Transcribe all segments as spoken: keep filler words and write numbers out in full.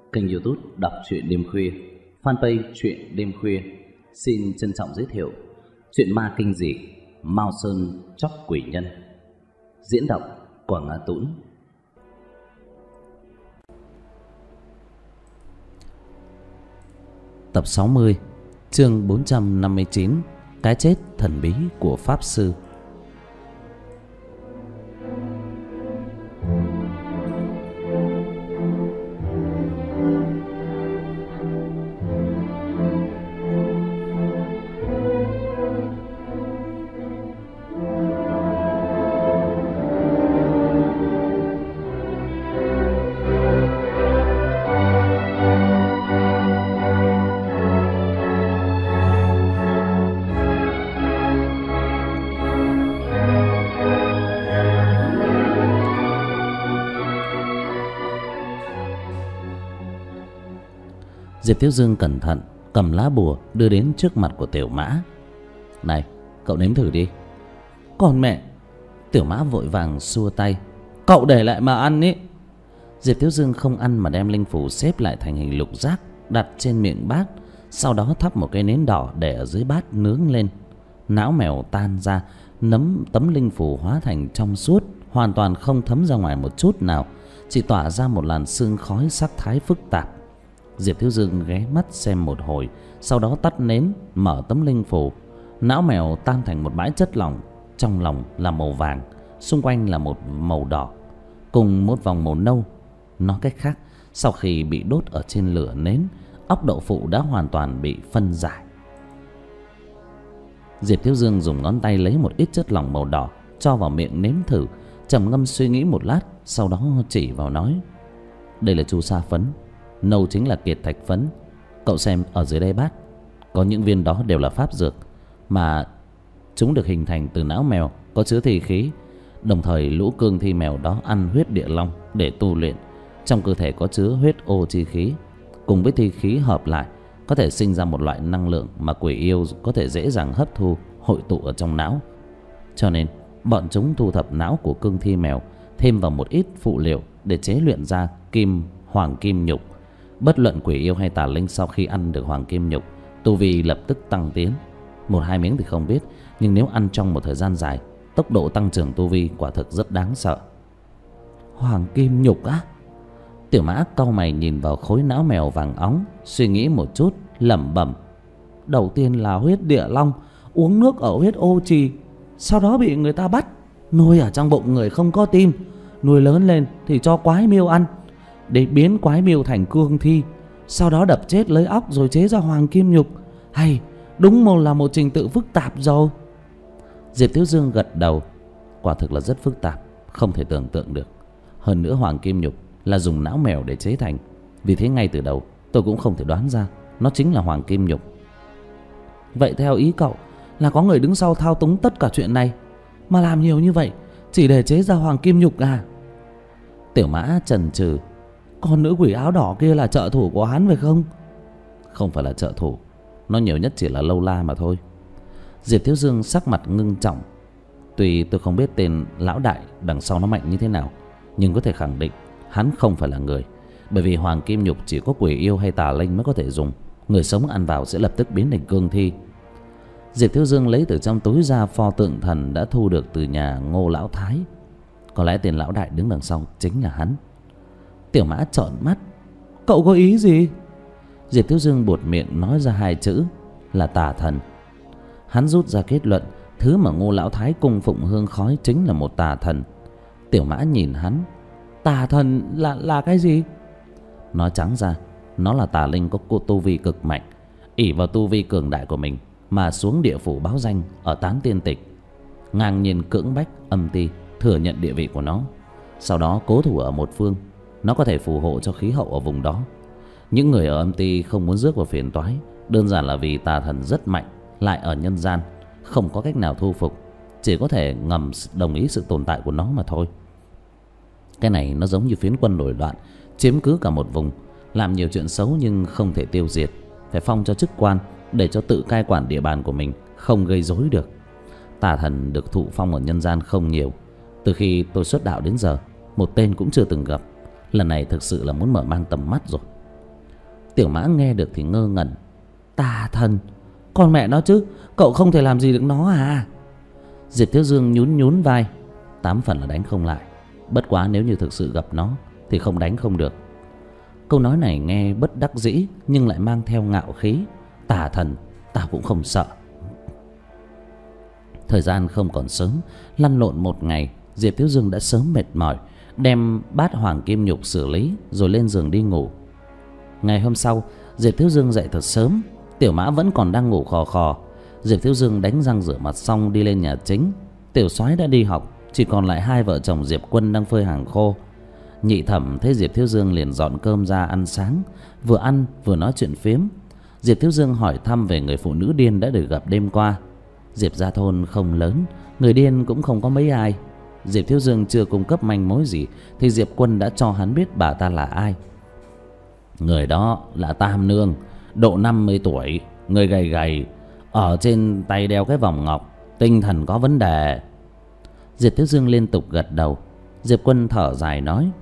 Kênh YouTube Đọc truyện đêm khuya, fanpage truyện đêm khuya xin trân trọng giới thiệu truyện ma kinh dị Mao Sơn Chóc Quỷ Nhân. Diễn đọc Quảng Ngã Tũng. Tập sáu mươi, chương bốn trăm năm mươi chín, cái chết thần bí của Pháp Sư. Diệp Thiếu Dương cẩn thận cầm lá bùa đưa đến trước mặt của Tiểu Mã. Này, cậu nếm thử đi. Còn mẹ! Tiểu Mã vội vàng xua tay. Cậu để lại mà ăn ý. Diệp Thiếu Dương không ăn mà đem linh phù xếp lại thành hình lục giác, đặt trên miệng bát. Sau đó thắp một cây nến đỏ để ở dưới bát nướng lên. Não mèo tan ra, nấm tấm linh phù hóa thành trong suốt, hoàn toàn không thấm ra ngoài một chút nào, chỉ tỏa ra một làn sương khói sắc thái phức tạp. Diệp Thiếu Dương ghé mắt xem một hồi, sau đó tắt nến, mở tấm linh phù. Não mèo tan thành một bãi chất lỏng, trong lòng là màu vàng, xung quanh là một màu đỏ, cùng một vòng màu nâu. Nói cách khác, sau khi bị đốt ở trên lửa nến, óc đậu phụ đã hoàn toàn bị phân giải. Diệp Thiếu Dương dùng ngón tay lấy một ít chất lỏng màu đỏ, cho vào miệng nếm thử, trầm ngâm suy nghĩ một lát, sau đó chỉ vào nói: đây là chu sa phấn, nâu chính là kiệt thạch phấn. Cậu xem ở dưới đây bát, có những viên đó đều là pháp dược, mà chúng được hình thành từ não mèo có chứa thi khí. Đồng thời lũ cương thi mèo đó ăn huyết địa long để tu luyện. Trong cơ thể có chứa huyết ô chi khí, cùng với thi khí hợp lại có thể sinh ra một loại năng lượng mà quỷ yêu có thể dễ dàng hấp thu, hội tụ ở trong não. Cho nên bọn chúng thu thập não của cương thi mèo, thêm vào một ít phụ liệu để chế luyện ra kim hoàng kim nhục. Bất luận quỷ yêu hay tà linh sau khi ăn được hoàng kim nhục, tu vi lập tức tăng tiến. Một hai miếng thì không biết, nhưng nếu ăn trong một thời gian dài, tốc độ tăng trưởng tu vi quả thực rất đáng sợ. Hoàng kim nhục á? Tiểu Mã cau mày nhìn vào khối não mèo vàng óng, suy nghĩ một chút, lẩm bẩm: đầu tiên là huyết địa long, uống nước ở huyết ô trì, sau đó bị người ta bắt nuôi ở trong bụng người không có tim, nuôi lớn lên thì cho quái miêu ăn, để biến quái miêu thành cương thi, sau đó đập chết lấy óc rồi chế ra hoàng kim nhục. Hay, đúng một là một trình tự phức tạp rồi. Diệp Thiếu Dương gật đầu. Quả thực là rất phức tạp, không thể tưởng tượng được. Hơn nữa hoàng kim nhục là dùng não mèo để chế thành, vì thế ngay từ đầu tôi cũng không thể đoán ra nó chính là hoàng kim nhục. Vậy theo ý cậu là có người đứng sau thao túng tất cả chuyện này, mà làm nhiều như vậy chỉ để chế ra hoàng kim nhục à? Tiểu Mã chần chừ: con nữ quỷ áo đỏ kia là trợ thủ của hắn phải không? Không phải là trợ thủ, nó nhiều nhất chỉ là lâu la mà thôi. Diệp Thiếu Dương sắc mặt ngưng trọng. Tuy tôi không biết tên lão đại đằng sau nó mạnh như thế nào, nhưng có thể khẳng định hắn không phải là người. Bởi vì hoàng kim nhục chỉ có quỷ yêu hay tà linh mới có thể dùng, người sống ăn vào sẽ lập tức biến thành cương thi. Diệp Thiếu Dương lấy từ trong túi ra pho tượng thần đã thu được từ nhà Ngô Lão Thái. Có lẽ tên lão đại đứng đằng sau chính là hắn. Tiểu Mã trợn mắt: cậu có ý gì? Diệp Thiếu Dương buột miệng nói ra hai chữ là tà thần. Hắn rút ra kết luận thứ mà Ngô Lão Thái cung phụng hương khói chính là một tà thần. Tiểu Mã nhìn hắn: tà thần là là cái gì? Nói trắng ra, nó là tà linh có cô tu vi cực mạnh, ỷ vào tu vi cường đại của mình mà xuống địa phủ báo danh ở tán tiên tịch, ngang nhiên cưỡng bách âm ti thừa nhận địa vị của nó, sau đó cố thủ ở một phương. Nó có thể phù hộ cho khí hậu ở vùng đó. Những người ở âm ti không muốn rước vào phiền toái, đơn giản là vì tà thần rất mạnh, lại ở nhân gian, không có cách nào thu phục, chỉ có thể ngầm đồng ý sự tồn tại của nó mà thôi. Cái này nó giống như phiến quân nổi loạn, chiếm cứ cả một vùng, làm nhiều chuyện xấu nhưng không thể tiêu diệt, phải phong cho chức quan để cho tự cai quản địa bàn của mình, không gây rối được. Tà thần được thụ phong ở nhân gian không nhiều. Từ khi tôi xuất đạo đến giờ, một tên cũng chưa từng gặp. Lần này thực sự là muốn mở mang tầm mắt rồi. Tiểu Mã nghe được thì ngơ ngẩn. Tà thần? Con mẹ nó chứ, cậu không thể làm gì được nó à? Diệp Thiếu Dương nhún nhún vai. Tám phần là đánh không lại, bất quá nếu như thực sự gặp nó thì không đánh không được. Câu nói này nghe bất đắc dĩ nhưng lại mang theo ngạo khí. Tà thần ta cũng không sợ. Thời gian không còn sớm, lăn lộn một ngày, Diệp Thiếu Dương đã sớm mệt mỏi, đem bát hoàng kim nhục xử lý rồi lên giường đi ngủ. Ngày hôm sau, Diệp Thiếu Dương dậy thật sớm. Tiểu Mã vẫn còn đang ngủ khò khò. Diệp Thiếu Dương đánh răng rửa mặt xong đi lên nhà chính. Tiểu Soái đã đi học, chỉ còn lại hai vợ chồng Diệp Quân đang phơi hàng khô. Nhị Thẩm thấy Diệp Thiếu Dương liền dọn cơm ra ăn sáng, vừa ăn vừa nói chuyện phiếm. Diệp Thiếu Dương hỏi thăm về người phụ nữ điên đã được gặp đêm qua. Diệp gia thôn không lớn, người điên cũng không có mấy ai. Diệp Thiếu Dương chưa cung cấp manh mối gì thì Diệp Quân đã cho hắn biết bà ta là ai. Người đó là Tam Nương, độ năm mươi tuổi, người gầy gầy, ở trên tay đeo cái vòng ngọc, tinh thần có vấn đề. Diệp Thiếu Dương liên tục gật đầu. Diệp Quân thở dài nói: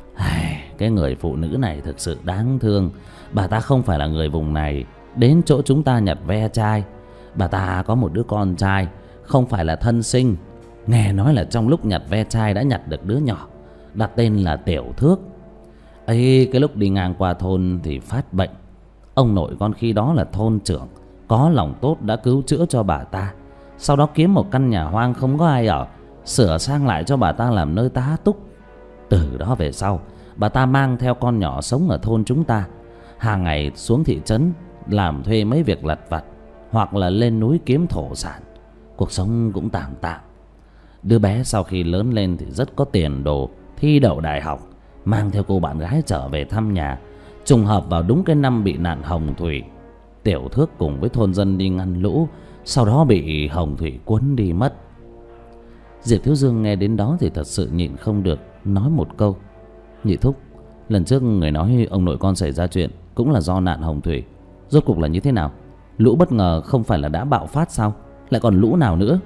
cái người phụ nữ này thực sự đáng thương. Bà ta không phải là người vùng này, đến chỗ chúng ta nhặt ve chai. Bà ta có một đứa con trai, không phải là thân sinh. Nghe nói là trong lúc nhặt ve chai đã nhặt được đứa nhỏ, đặt tên là Tiểu Thước. Ấy, cái lúc đi ngang qua thôn thì phát bệnh. Ông nội con khi đó là thôn trưởng, có lòng tốt đã cứu chữa cho bà ta. Sau đó kiếm một căn nhà hoang không có ai ở, sửa sang lại cho bà ta làm nơi tá túc. Từ đó về sau, bà ta mang theo con nhỏ sống ở thôn chúng ta, hàng ngày xuống thị trấn làm thuê mấy việc lặt vặt, hoặc là lên núi kiếm thổ sản. Cuộc sống cũng tạm tạm. Đứa bé sau khi lớn lên thì rất có tiền đồ, thi đậu đại học, mang theo cô bạn gái trở về thăm nhà. Trùng hợp vào đúng cái năm bị nạn hồng thủy. Tiểu Thước cùng với thôn dân đi ngăn lũ, sau đó bị hồng thủy cuốn đi mất. Diệp Thiếu Dương nghe đến đó thì thật sự nhịn không được, nói một câu: Nhị thúc, lần trước người nói ông nội con xảy ra chuyện cũng là do nạn hồng thủy. Rốt cuộc là như thế nào? Lũ bất ngờ không phải là đã bạo phát sao? Lại còn lũ nào nữa?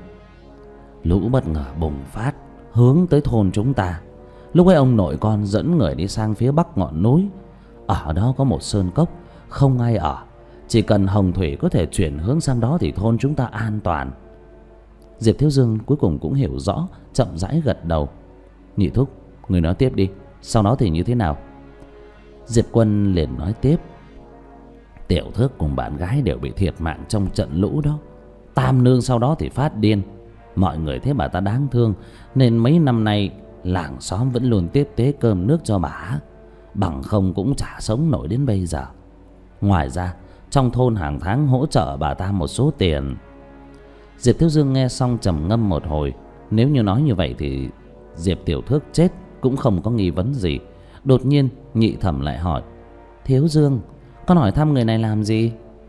Lũ bất ngờ bùng phát hướng tới thôn chúng ta. Lúc ấy ông nội con dẫn người đi sang phía bắc ngọn núi. Ở đó có một sơn cốc, không ai ở. Chỉ cần hồng thủy có thể chuyển hướng sang đó thì thôn chúng ta an toàn. Diệp Thiếu Dương cuối cùng cũng hiểu rõ, chậm rãi gật đầu. Nhị thúc, người nói tiếp đi, sau đó thì như thế nào? Diệp Quân liền nói tiếp: Tiểu Thước cùng bạn gái đều bị thiệt mạng trong trận lũ đó. Tam Nương sau đó thì phát điên. Mọi người thấy bà ta đáng thương, nên mấy năm nay làng xóm vẫn luôn tiếp tế cơm nước cho bà, bằng không cũng chả sống nổi đến bây giờ. Ngoài ra trong thôn hàng tháng hỗ trợ bà ta một số tiền. Diệp Thiếu Dương nghe xong trầm ngâm một hồi. Nếu như nói như vậy thì Diệp Tiểu Thước chết cũng không có nghi vấn gì. Đột nhiên Nhị Thẩm lại hỏi: Thiếu Dương, con hỏi thăm người này làm gì?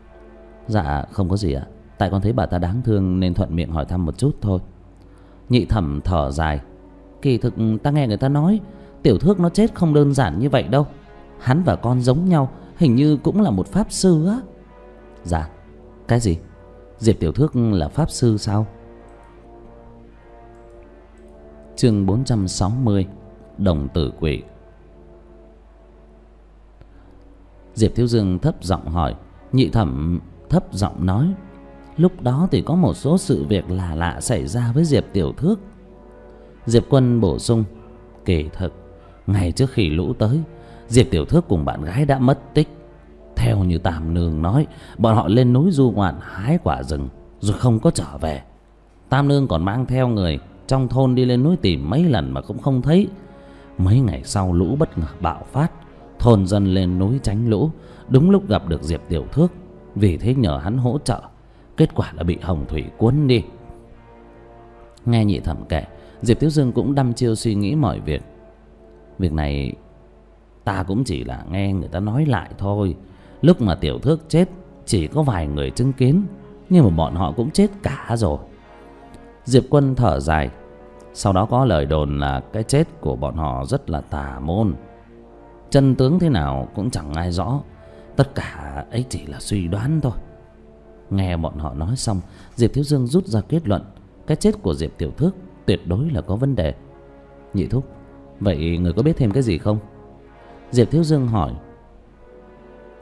Dạ không có gì ạ, tại con thấy bà ta đáng thương nên thuận miệng hỏi thăm một chút thôi. Nhị Thẩm thở dài: Kỳ thực ta nghe người ta nói Tiểu Thước nó chết không đơn giản như vậy đâu. Hắn và con giống nhau, hình như cũng là một pháp sư á. Dạ, cái gì? Diệp Tiểu Thước là pháp sư sao? Chương bốn trăm sáu mươi: Đồng tử quỷ. Diệp Thiếu Dương thấp giọng hỏi. Nhị Thẩm thấp giọng nói: Lúc đó thì có một số sự việc lạ lạ xảy ra với Diệp Tiểu Thước. Diệp Quân bổ sung: Kỳ thực ngày trước khi lũ tới, Diệp Tiểu Thước cùng bạn gái đã mất tích. Theo như Tam Nương nói, bọn họ lên núi du ngoạn hái quả rừng rồi không có trở về. Tam Nương còn mang theo người trong thôn đi lên núi tìm mấy lần mà cũng không thấy. Mấy ngày sau lũ bất ngờ bạo phát, thôn dân lên núi tránh lũ, đúng lúc gặp được Diệp Tiểu Thước, vì thế nhờ hắn hỗ trợ. Kết quả là bị hồng thủy cuốn đi. Nghe Nhị Thẩm kể, Diệp Thiếu Dương cũng đăm chiêu suy nghĩ mọi việc. Việc này ta cũng chỉ là nghe người ta nói lại thôi. Lúc mà Tiểu Thước chết chỉ có vài người chứng kiến, nhưng mà bọn họ cũng chết cả rồi. Diệp Quân thở dài. Sau đó có lời đồn là cái chết của bọn họ rất là tà môn. Chân tướng thế nào cũng chẳng ai rõ. Tất cả ấy chỉ là suy đoán thôi. Nghe bọn họ nói xong, Diệp Thiếu Dương rút ra kết luận: cái chết của Diệp Tiểu Thước tuyệt đối là có vấn đề. Nhị thúc, vậy người có biết thêm cái gì không? Diệp Thiếu Dương hỏi.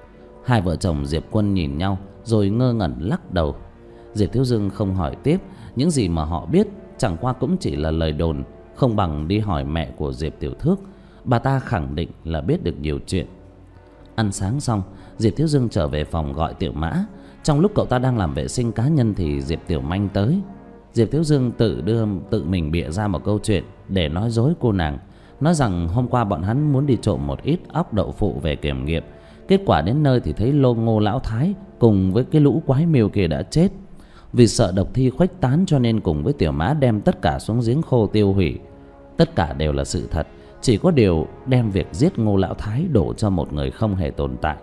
Hai vợ chồng Diệp Quân nhìn nhau rồi ngơ ngẩn lắc đầu. Diệp Thiếu Dương không hỏi tiếp. Những gì mà họ biết chẳng qua cũng chỉ là lời đồn, không bằng đi hỏi mẹ của Diệp Tiểu Thước. Bà ta khẳng định là biết được nhiều chuyện. Ăn sáng xong, Diệp Thiếu Dương trở về phòng gọi Tiểu Mã. Trong lúc cậu ta đang làm vệ sinh cá nhân thì Diệp Tiểu Manh tới. Diệp Thiếu Dương tự đưa tự mình bịa ra một câu chuyện để nói dối cô nàng, nói rằng hôm qua bọn hắn muốn đi trộm một ít óc đậu phụ về kiểm nghiệm. Kết quả đến nơi thì thấy lô Ngô lão thái cùng với cái lũ quái miêu kia đã chết. Vì sợ độc thi khuếch tán cho nên cùng với Tiểu Mã đem tất cả xuống giếng khô tiêu hủy. Tất cả đều là sự thật, chỉ có điều đem việc giết Ngô lão thái đổ cho một người không hề tồn tại.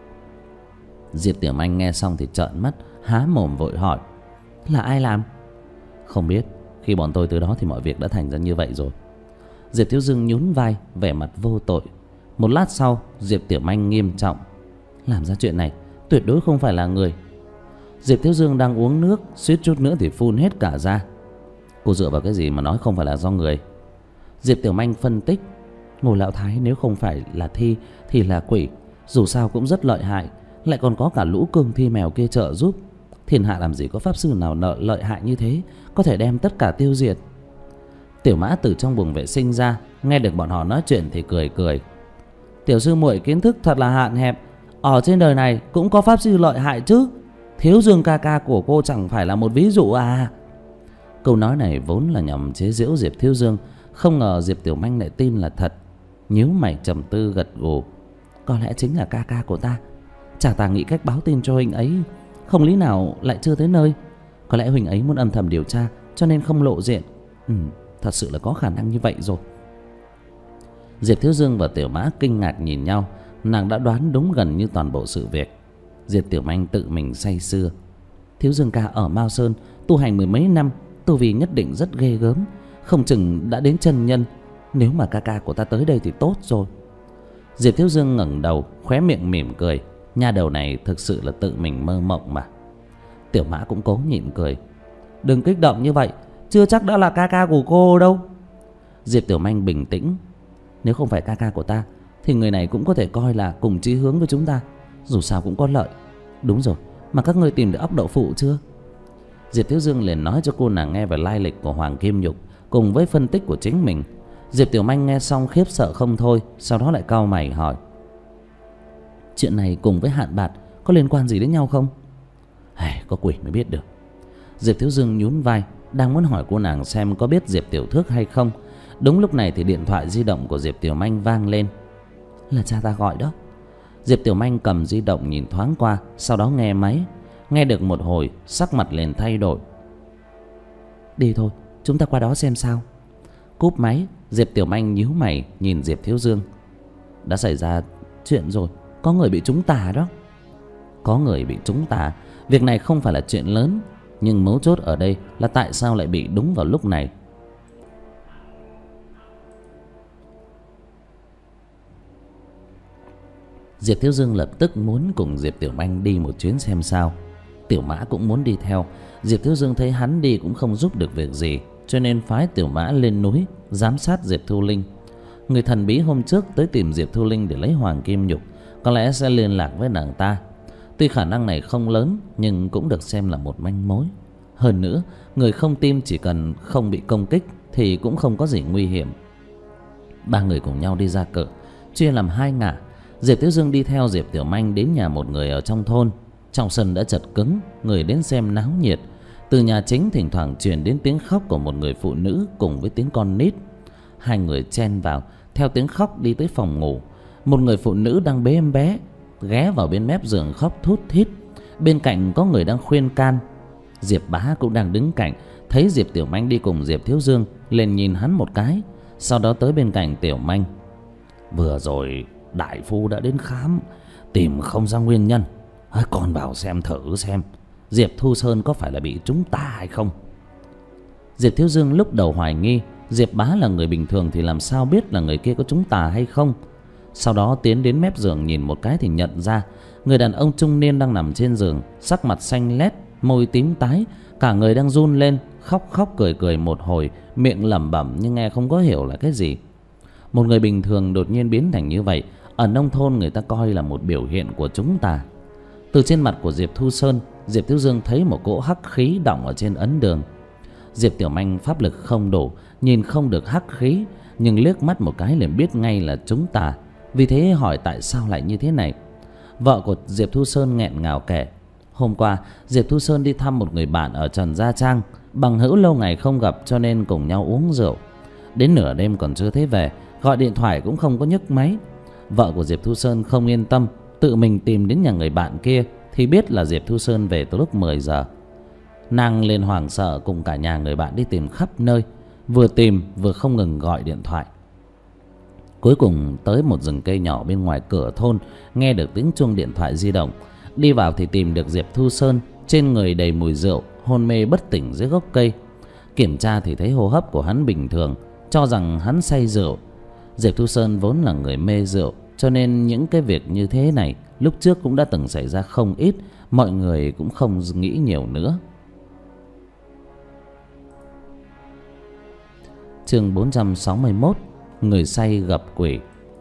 Diệp Tiểu Manh nghe xong thì trợn mắt, há mồm vội hỏi: là ai làm? Không biết, khi bọn tôi từ đó thì mọi việc đã thành ra như vậy rồi. Diệp Thiếu Dương nhún vai, vẻ mặt vô tội. Một lát sau, Diệp Tiểu Manh nghiêm trọng: làm ra chuyện này tuyệt đối không phải là người. Diệp Thiếu Dương đang uống nước, suýt chút nữa thì phun hết cả ra. Cô dựa vào cái gì mà nói không phải là do người? Diệp Tiểu Manh phân tích: Ngô lão thái nếu không phải là thi thì là quỷ, dù sao cũng rất lợi hại, lại còn có cả lũ cương thi mèo kia trợ giúp. Thiên hạ làm gì có pháp sư nào nợ lợi hại như thế, có thể đem tất cả tiêu diệt. Tiểu Mã từ trong buồng vệ sinh ra, nghe được bọn họ nói chuyện thì cười cười: tiểu sư muội kiến thức thật là hạn hẹp. Ở trên đời này cũng có pháp sư lợi hại chứ. Thiếu Dương ca ca của cô chẳng phải là một ví dụ à? Câu nói này vốn là nhằm chế giễu Diệp Thiếu Dương, không ngờ Diệp Tiểu Manh lại tin là thật. Nhíu mày trầm tư gật gù: có lẽ chính là ca ca của ta. Chả ta nghĩ cách báo tin cho huynh ấy, không lý nào lại chưa tới nơi. Có lẽ huynh ấy muốn âm thầm điều tra cho nên không lộ diện. Ừ, thật sự là có khả năng như vậy rồi. Diệp Thiếu Dương và Tiểu Mã kinh ngạc nhìn nhau. Nàng đã đoán đúng gần như toàn bộ sự việc. Diệp Tiểu Manh tự mình say sưa: Thiếu Dương ca ở Mao Sơn tu hành mười mấy năm, tu vi nhất định rất ghê gớm, không chừng đã đến chân nhân. Nếu mà ca ca của ta tới đây thì tốt rồi. Diệp Thiếu Dương ngẩng đầu, khóe miệng mỉm cười. Nha đầu này thực sự là tự mình mơ mộng mà. Tiểu Mã cũng cố nhịn cười: đừng kích động như vậy, chưa chắc đã là ca ca của cô đâu. Diệp Tiểu Manh bình tĩnh: nếu không phải ca ca của ta thì người này cũng có thể coi là cùng chí hướng với chúng ta, dù sao cũng có lợi. Đúng rồi, mà các ngươi tìm được óc đậu phụ chưa? Diệp Thiếu Dương liền nói cho cô nàng nghe về lai lịch của Hoàng Kim Nhục cùng với phân tích của chính mình. Diệp Tiểu Manh nghe xong khiếp sợ không thôi, sau đó lại cau mày hỏi: chuyện này cùng với Hạn Bạt có liên quan gì đến nhau không? Hey, có quỷ mới biết được. Diệp Thiếu Dương nhún vai, đang muốn hỏi cô nàng xem có biết Diệp Tiểu Thước hay không. Đúng lúc này thì điện thoại di động của Diệp Tiểu Manh vang lên. Là cha ta gọi đó. Diệp Tiểu Manh cầm di động nhìn thoáng qua, sau đó nghe máy. Nghe được một hồi, sắc mặt liền thay đổi. Đi thôi, chúng ta qua đó xem sao. Cúp máy, Diệp Tiểu Manh nhíu mày nhìn Diệp Thiếu Dương: đã xảy ra chuyện rồi, có người bị trúng tà đó. Có người bị trúng tà? Việc này không phải là chuyện lớn, nhưng mấu chốt ở đây là tại sao lại bị đúng vào lúc này. Diệp Thiếu Dương lập tức muốn cùng Diệp Tiểu Manh đi một chuyến xem sao. Tiểu Mã cũng muốn đi theo. Diệp Thiếu Dương thấy hắn đi cũng không giúp được việc gì, cho nên phái Tiểu Mã lên núi giám sát Diệp Thu Linh. Người thần bí hôm trước tới tìm Diệp Thu Linh để lấy Hoàng Kim Nhục, có lẽ sẽ liên lạc với nàng ta. Tuy khả năng này không lớn, nhưng cũng được xem là một manh mối. Hơn nữa, người không tim chỉ cần không bị công kích thì cũng không có gì nguy hiểm. Ba người cùng nhau đi ra cự, chia làm hai ngả. Diệp Thiếu Dương đi theo Diệp Tiểu Manh đến nhà một người ở trong thôn. Trong sân đã chật cứng, người đến xem náo nhiệt. Từ nhà chính thỉnh thoảng truyền đến tiếng khóc của một người phụ nữ cùng với tiếng con nít. Hai người chen vào, theo tiếng khóc đi tới phòng ngủ. Một người phụ nữ đang bế em bé, ghé vào bên mép giường khóc thút thít. Bên cạnh có người đang khuyên can. Diệp Bá cũng đang đứng cạnh, thấy Diệp Tiểu Manh đi cùng Diệp Thiếu Dương, liền nhìn hắn một cái, sau đó tới bên cạnh Tiểu Manh. Vừa rồi đại phu đã đến khám, tìm không ra nguyên nhân. Con bảo xem thử xem Diệp Thu Sơn có phải là bị trúng tà hay không. Diệp Thiếu Dương lúc đầu hoài nghi Diệp Bá là người bình thường thì làm sao biết là người kia có trúng tà hay không. Sau đó tiến đến mép giường nhìn một cái thì nhận ra người đàn ông trung niên đang nằm trên giường, sắc mặt xanh lét, môi tím tái, cả người đang run lên, khóc khóc cười cười một hồi, miệng lẩm bẩm nhưng nghe không có hiểu là cái gì. Một người bình thường đột nhiên biến thành như vậy, ở nông thôn người ta coi là một biểu hiện của trúng tà. Từ trên mặt của Diệp Thu Sơn, Diệp Thiếu Dương thấy một cỗ hắc khí đọng ở trên ấn đường. Diệp Tiểu Manh pháp lực không đủ, nhìn không được hắc khí, nhưng liếc mắt một cái liền biết ngay là chúng tà. Vì thế hỏi tại sao lại như thế này. Vợ của Diệp Thu Sơn nghẹn ngào kể, hôm qua Diệp Thu Sơn đi thăm một người bạn ở Trần Gia Trang, bằng hữu lâu ngày không gặp cho nên cùng nhau uống rượu. Đến nửa đêm còn chưa thấy về, gọi điện thoại cũng không có nhấc máy. Vợ của Diệp Thu Sơn không yên tâm, tự mình tìm đến nhà người bạn kia thì biết là Diệp Thu Sơn về từ lúc mười giờ. Nàng liền hoảng sợ cùng cả nhà người bạn đi tìm khắp nơi, vừa tìm vừa không ngừng gọi điện thoại. Cuối cùng tới một rừng cây nhỏ bên ngoài cửa thôn, nghe được tiếng chuông điện thoại di động. Đi vào thì tìm được Diệp Thu Sơn, trên người đầy mùi rượu, hôn mê bất tỉnh dưới gốc cây. Kiểm tra thì thấy hô hấp của hắn bình thường, cho rằng hắn say rượu. Diệp Thu Sơn vốn là người mê rượu, cho nên những cái việc như thế này lúc trước cũng đã từng xảy ra không ít, mọi người cũng không nghĩ nhiều nữa. Chương bốn trăm sáu mươi mốt, người say gặp quỷ.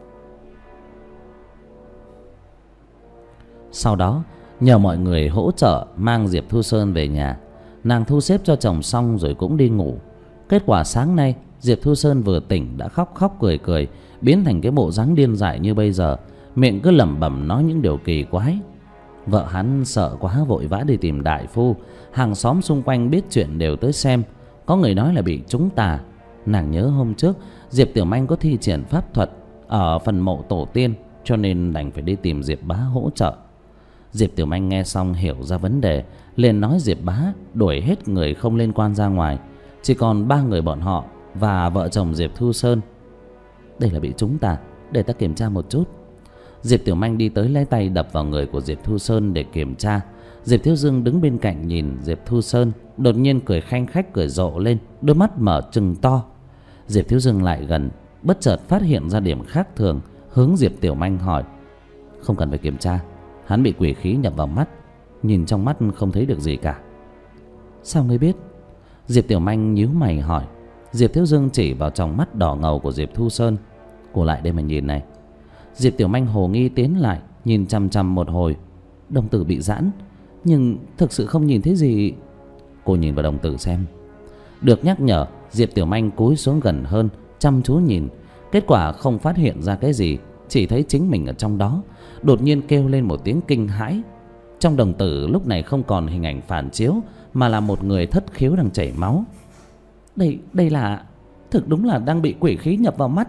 Sau đó nhờ mọi người hỗ trợ mang Diệp Thu Sơn về nhà. Nàng thu xếp cho chồng xong rồi cũng đi ngủ. Kết quả sáng nay Diệp Thu Sơn vừa tỉnh đã khóc khóc cười cười, biến thành cái bộ dáng điên dại như bây giờ, miệng cứ lẩm bẩm nói những điều kỳ quái. Vợ hắn sợ quá vội vã đi tìm đại phu. Hàng xóm xung quanh biết chuyện đều tới xem. Có người nói là bị trúng tà. Nàng nhớ hôm trước Diệp Tiểu Manh có thi triển pháp thuật ở phần mộ tổ tiên, cho nên đành phải đi tìm Diệp Bá hỗ trợ. Diệp Tiểu Manh nghe xong hiểu ra vấn đề, liền nói Diệp Bá đuổi hết người không liên quan ra ngoài, chỉ còn ba người bọn họ và vợ chồng Diệp Thu Sơn. Đây là bị trúng tà, để ta kiểm tra một chút. Diệp Tiểu Manh đi tới lấy tay đập vào người của Diệp Thu Sơn để kiểm tra. Diệp Thiếu Dương đứng bên cạnh nhìn Diệp Thu Sơn, đột nhiên cười khanh khách cười rộ lên, đôi mắt mở trừng to. Diệp Thiếu Dương lại gần, bất chợt phát hiện ra điểm khác thường, hướng Diệp Tiểu Manh hỏi: không cần phải kiểm tra, hắn bị quỷ khí nhập vào mắt, nhìn trong mắt không thấy được gì cả. Sao ngươi biết? Diệp Tiểu Manh nhíu mày hỏi. Diệp Thiếu Dương chỉ vào tròng mắt đỏ ngầu của Diệp Thu Sơn: cô lại đây mà nhìn này. Diệp Tiểu Manh hồ nghi tiến lại, nhìn chằm chằm một hồi. Đồng tử bị giãn, nhưng thực sự không nhìn thấy gì. Cô nhìn vào đồng tử xem. Được nhắc nhở, Diệp Tiểu Manh cúi xuống gần hơn, chăm chú nhìn. Kết quả không phát hiện ra cái gì, chỉ thấy chính mình ở trong đó. Đột nhiên kêu lên một tiếng kinh hãi. Trong đồng tử lúc này không còn hình ảnh phản chiếu, mà là một người thất khiếu đang chảy máu. Đây, đây là... thực đúng là đang bị quỷ khí nhập vào mắt.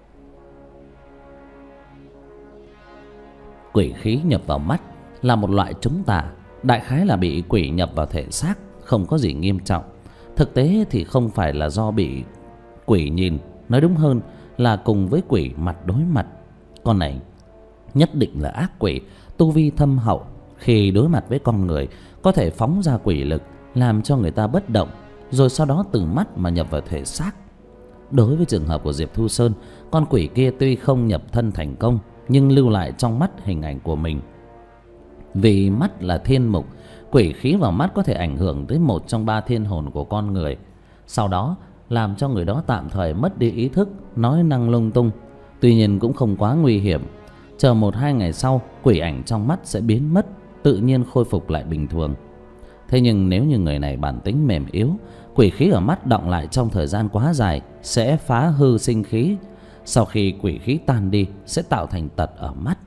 Quỷ khí nhập vào mắt là một loại trúng tà, đại khái là bị quỷ nhập vào thể xác, không có gì nghiêm trọng. Thực tế thì không phải là do bị quỷ nhìn, nói đúng hơn là cùng với quỷ mặt đối mặt. Con này nhất định là ác quỷ, tu vi thâm hậu, khi đối mặt với con người có thể phóng ra quỷ lực làm cho người ta bất động, rồi sau đó từ mắt mà nhập vào thể xác. Đối với trường hợp của Diệp Thu Sơn, con quỷ kia tuy không nhập thân thành công, nhưng lưu lại trong mắt hình ảnh của mình. Vì mắt là thiên mục, quỷ khí vào mắt có thể ảnh hưởng tới một trong ba thiên hồn của con người, sau đó làm cho người đó tạm thời mất đi ý thức, nói năng lung tung. Tuy nhiên cũng không quá nguy hiểm. Chờ một hai ngày sau, quỷ ảnh trong mắt sẽ biến mất, tự nhiên khôi phục lại bình thường. Thế nhưng nếu như người này bản tính mềm yếu, quỷ khí ở mắt đọng lại trong thời gian quá dài sẽ phá hư sinh khí. Sau khi quỷ khí tan đi sẽ tạo thành tật ở mắt.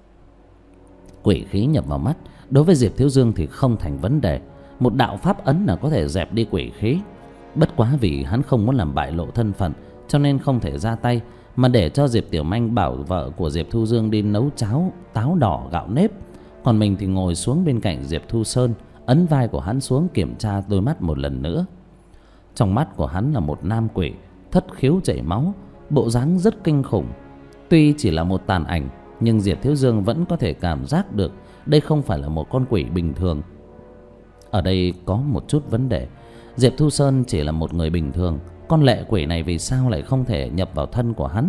Quỷ khí nhập vào mắt đối với Diệp Thiếu Dương thì không thành vấn đề. Một đạo pháp ấn là có thể dẹp đi quỷ khí. Bất quá vì hắn không muốn làm bại lộ thân phận, cho nên không thể ra tay, mà để cho Diệp Tiểu Manh bảo vợ của Diệp Thu Dương đi nấu cháo táo đỏ gạo nếp. Còn mình thì ngồi xuống bên cạnh Diệp Thu Sơn, ấn vai của hắn xuống kiểm tra đôi mắt một lần nữa. Trong mắt của hắn là một nam quỷ, thất khiếu chảy máu, bộ dáng rất kinh khủng. Tuy chỉ là một tàn ảnh, nhưng Diệp Thiếu Dương vẫn có thể cảm giác được đây không phải là một con quỷ bình thường. Ở đây có một chút vấn đề. Diệp Thu Sơn chỉ là một người bình thường, con lệ quỷ này vì sao lại không thể nhập vào thân của hắn?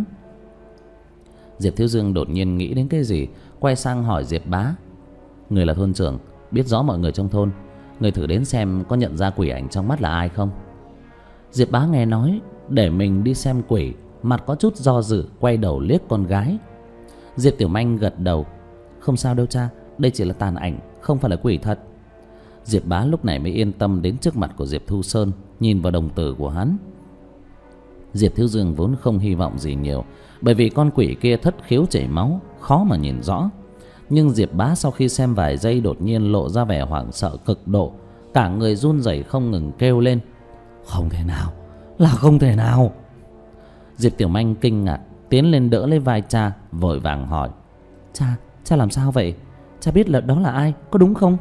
Diệp Thiếu Dương đột nhiên nghĩ đến cái gì, quay sang hỏi Diệp Bá: người là thôn trưởng, biết rõ mọi người trong thôn, người thử đến xem có nhận ra quỷ ảnh trong mắt là ai không? Diệp Bá nghe nói để mình đi xem quỷ, mặt có chút do dự, quay đầu liếc con gái. Diệp Tiểu Manh gật đầu: không sao đâu cha, đây chỉ là tàn ảnh, không phải là quỷ thật. Diệp Bá lúc này mới yên tâm đến trước mặt của Diệp Thu Sơn, nhìn vào đồng tử của hắn. Diệp Thiếu Dương vốn không hy vọng gì nhiều, bởi vì con quỷ kia thất khiếu chảy máu, khó mà nhìn rõ. Nhưng Diệp Bá sau khi xem vài giây đột nhiên lộ ra vẻ hoảng sợ cực độ, cả người run rẩy không ngừng kêu lên: "Không thể nào, là không thể nào!" Diệp Tiểu Manh kinh ngạc tiến lên đỡ lấy vai cha, vội vàng hỏi: "Cha, cha làm sao vậy? Cha biết là đó là ai, có đúng không?"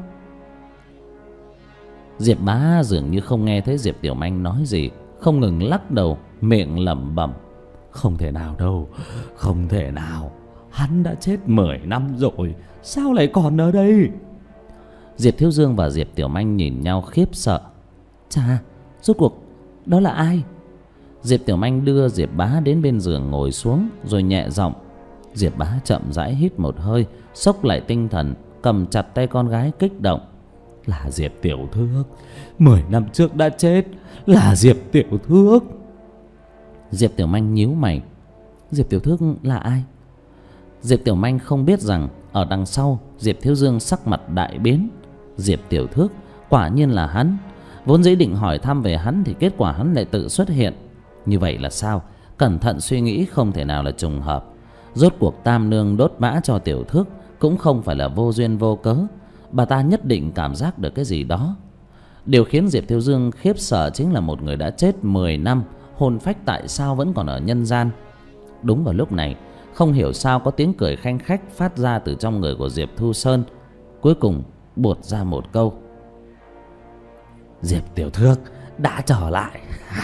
Diệp Bá dường như không nghe thấy Diệp Tiểu Manh nói gì, không ngừng lắc đầu, miệng lẩm bẩm: "Không thể nào đâu, không thể nào. Hắn đã chết mười năm rồi, sao lại còn ở đây?" Diệp Thiếu Dương và Diệp Tiểu Manh nhìn nhau khiếp sợ. "Cha, rốt cuộc đó là ai?" Diệp Tiểu Manh đưa Diệp Bá đến bên giường ngồi xuống, rồi nhẹ giọng. Diệp Bá chậm rãi hít một hơi, xốc lại tinh thần, cầm chặt tay con gái kích động: "Là Diệp Tiểu Thước, mười năm trước đã chết, là Diệp Tiểu Thước." Diệp Tiểu Manh nhíu mày: "Diệp Tiểu Thước là ai?" Diệp Tiểu Manh không biết rằng ở đằng sau Diệp Thiếu Dương sắc mặt đại biến. Diệp Tiểu Thước quả nhiên là hắn. Vốn dĩ định hỏi thăm về hắn thì kết quả hắn lại tự xuất hiện. Như vậy là sao? Cẩn thận suy nghĩ không thể nào là trùng hợp. Rốt cuộc Tam Nương đốt mã cho Tiểu Thước cũng không phải là vô duyên vô cớ. Bà ta nhất định cảm giác được cái gì đó. Điều khiến Diệp Thiếu Dương khiếp sợ chính là một người đã chết mười năm, hồn phách tại sao vẫn còn ở nhân gian. Đúng vào lúc này, không hiểu sao có tiếng cười khanh khách phát ra từ trong người của Diệp Thu Sơn, cuối cùng buột ra một câu: "Diệp Tiểu Thước đã trở lại."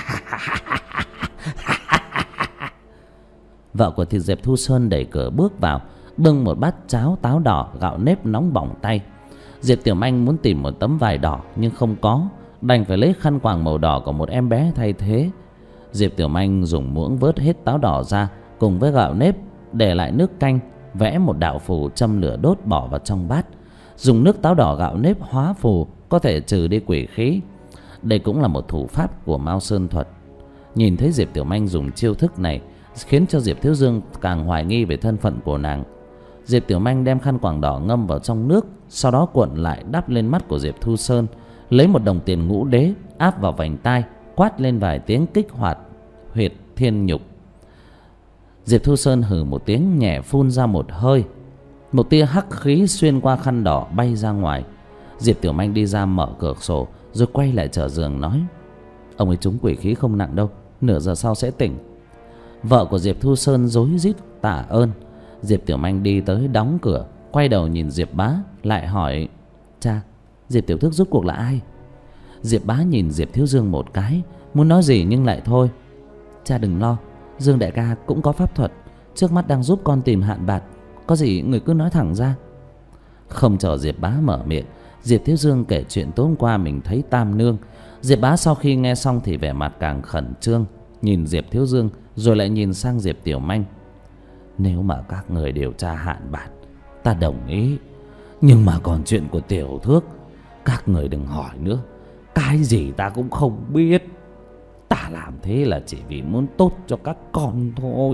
Vợ của thịt Diệp Thu Sơn đẩy cửa bước vào, bưng một bát cháo táo đỏ gạo nếp nóng bỏng tay. Diệp Tiểu Manh muốn tìm một tấm vải đỏ nhưng không có, đành phải lấy khăn quàng màu đỏ của một em bé thay thế. Diệp Tiểu Manh dùng muỗng vớt hết táo đỏ ra cùng với gạo nếp, để lại nước canh, vẽ một đạo phù châm lửa đốt bỏ vào trong bát. Dùng nước táo đỏ gạo nếp hóa phù có thể trừ đi quỷ khí. Đây cũng là một thủ pháp của Mao Sơn thuật. Nhìn thấy Diệp Tiểu Manh dùng chiêu thức này, khiến cho Diệp Thiếu Dương càng hoài nghi về thân phận của nàng. Diệp Tiểu Manh đem khăn quàng đỏ ngâm vào trong nước, sau đó cuộn lại đắp lên mắt của Diệp Thu Sơn, lấy một đồng tiền ngũ đế áp vào vành tai, quát lên vài tiếng kích hoạt huyệt thiên nhục. Diệp Thu Sơn hừ một tiếng nhẹ phun ra một hơi, một tia hắc khí xuyên qua khăn đỏ bay ra ngoài. Diệp Tiểu Manh đi ra mở cửa sổ, rồi quay lại trở giường nói: "Ông ấy trúng quỷ khí không nặng đâu, nửa giờ sau sẽ tỉnh." Vợ của Diệp Thu Sơn rối rít tạ ơn. Diệp Tiểu Manh đi tới đóng cửa, quay đầu nhìn Diệp Bá, lại hỏi: "Cha, Diệp Tiểu Thước rốt cuộc là ai?" Diệp Bá nhìn Diệp Thiếu Dương một cái, muốn nói gì nhưng lại thôi. "Cha đừng lo, Dương đại ca cũng có pháp thuật, trước mắt đang giúp con tìm Hạn Bạt, có gì người cứ nói thẳng ra." Không chờ Diệp Bá mở miệng, Diệp Thiếu Dương kể chuyện tối hôm qua mình thấy Tam Nương. Diệp Bá sau khi nghe xong thì vẻ mặt càng khẩn trương, nhìn Diệp Thiếu Dương rồi lại nhìn sang Diệp Tiểu Manh: "Nếu mà các người điều tra Hạn Bạt, ta đồng ý. Nhưng mà còn chuyện của Tiểu Thước, các người đừng hỏi nữa. Cái gì ta cũng không biết. Ta làm thế là chỉ vì muốn tốt cho các con thôi."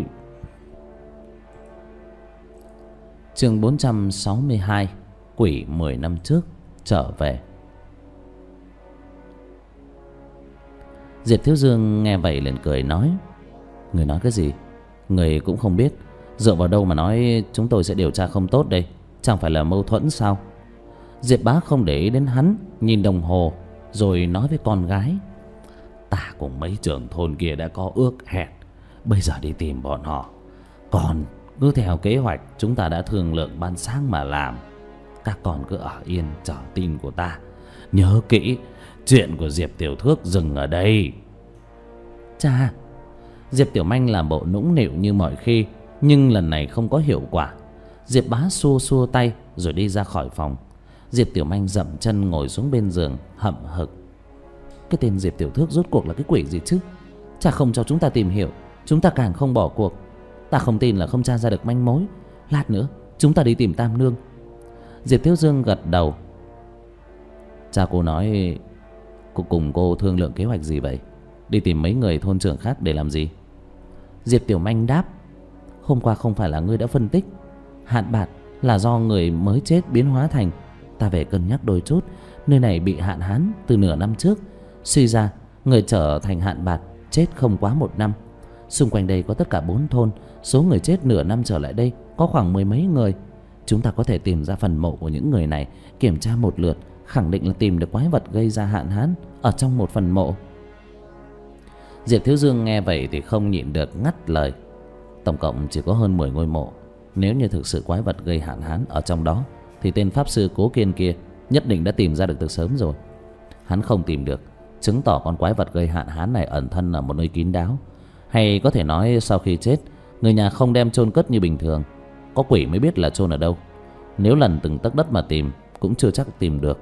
Chương bốn trăm sáu mươi hai: Quỷ mười năm trước trở về. Diệp Thiếu Dương nghe vậy liền cười nói: "Người nói cái gì? Người cũng không biết. Dựa vào đâu mà nói chúng tôi sẽ điều tra không tốt đây? Chẳng phải là mâu thuẫn sao?" Diệp Bá không để ý đến hắn, nhìn đồng hồ rồi nói với con gái: "Ta cùng mấy trưởng thôn kia đã có ước hẹn, bây giờ đi tìm bọn họ. Còn cứ theo kế hoạch chúng ta đã thương lượng ban sáng mà làm. Các con cứ ở yên chờ tin của ta. Nhớ kỹ, chuyện của Diệp Tiểu Thước dừng ở đây." "Cha." Diệp Tiểu Manh làm bộ nũng nịu như mọi khi, nhưng lần này không có hiệu quả. Diệp Bá xua xua tay rồi đi ra khỏi phòng. Diệp Tiểu Manh dậm chân ngồi xuống bên giường hậm hực: "Cái tên Diệp Tiểu Thước rốt cuộc là cái quỷ gì chứ? Cha không cho chúng ta tìm hiểu, chúng ta càng không bỏ cuộc. Ta không tin là không tra ra được manh mối. Lát nữa chúng ta đi tìm Tam Nương." Diệp Thiếu Dương gật đầu: "Cha cô nói cô cùng cô thương lượng kế hoạch gì vậy? Đi tìm mấy người thôn trưởng khác để làm gì?" Diệp Tiểu Manh đáp: "Hôm qua không phải là ngươi đã phân tích Hạn Bạt là do người mới chết biến hóa thành, Ta về cân nhắc đôi chút. Nơi này bị hạn hán từ nửa năm trước. Suy ra người trở thành hạn bạt chết không quá một năm. Xung quanh đây có tất cả bốn thôn. Số người chết nửa năm trở lại đây có khoảng mười mấy người. Chúng ta có thể tìm ra phần mộ của những người này, kiểm tra một lượt, khẳng định là tìm được quái vật gây ra hạn hán ở trong một phần mộ. Diệp Thiếu Dương nghe vậy thì không nhịn được ngắt lời. Tổng cộng chỉ có hơn mười ngôi mộ. Nếu như thực sự quái vật gây hạn hán ở trong đó thì tên pháp sư Cố Kiên kia nhất định đã tìm ra được từ sớm rồi. Hắn không tìm được, chứng tỏ con quái vật gây hạn hán này ẩn thân ở một nơi kín đáo. Hay có thể nói sau khi chết, người nhà không đem chôn cất như bình thường. Có quỷ mới biết là chôn ở đâu. Nếu lần từng tấc đất mà tìm cũng chưa chắc tìm được.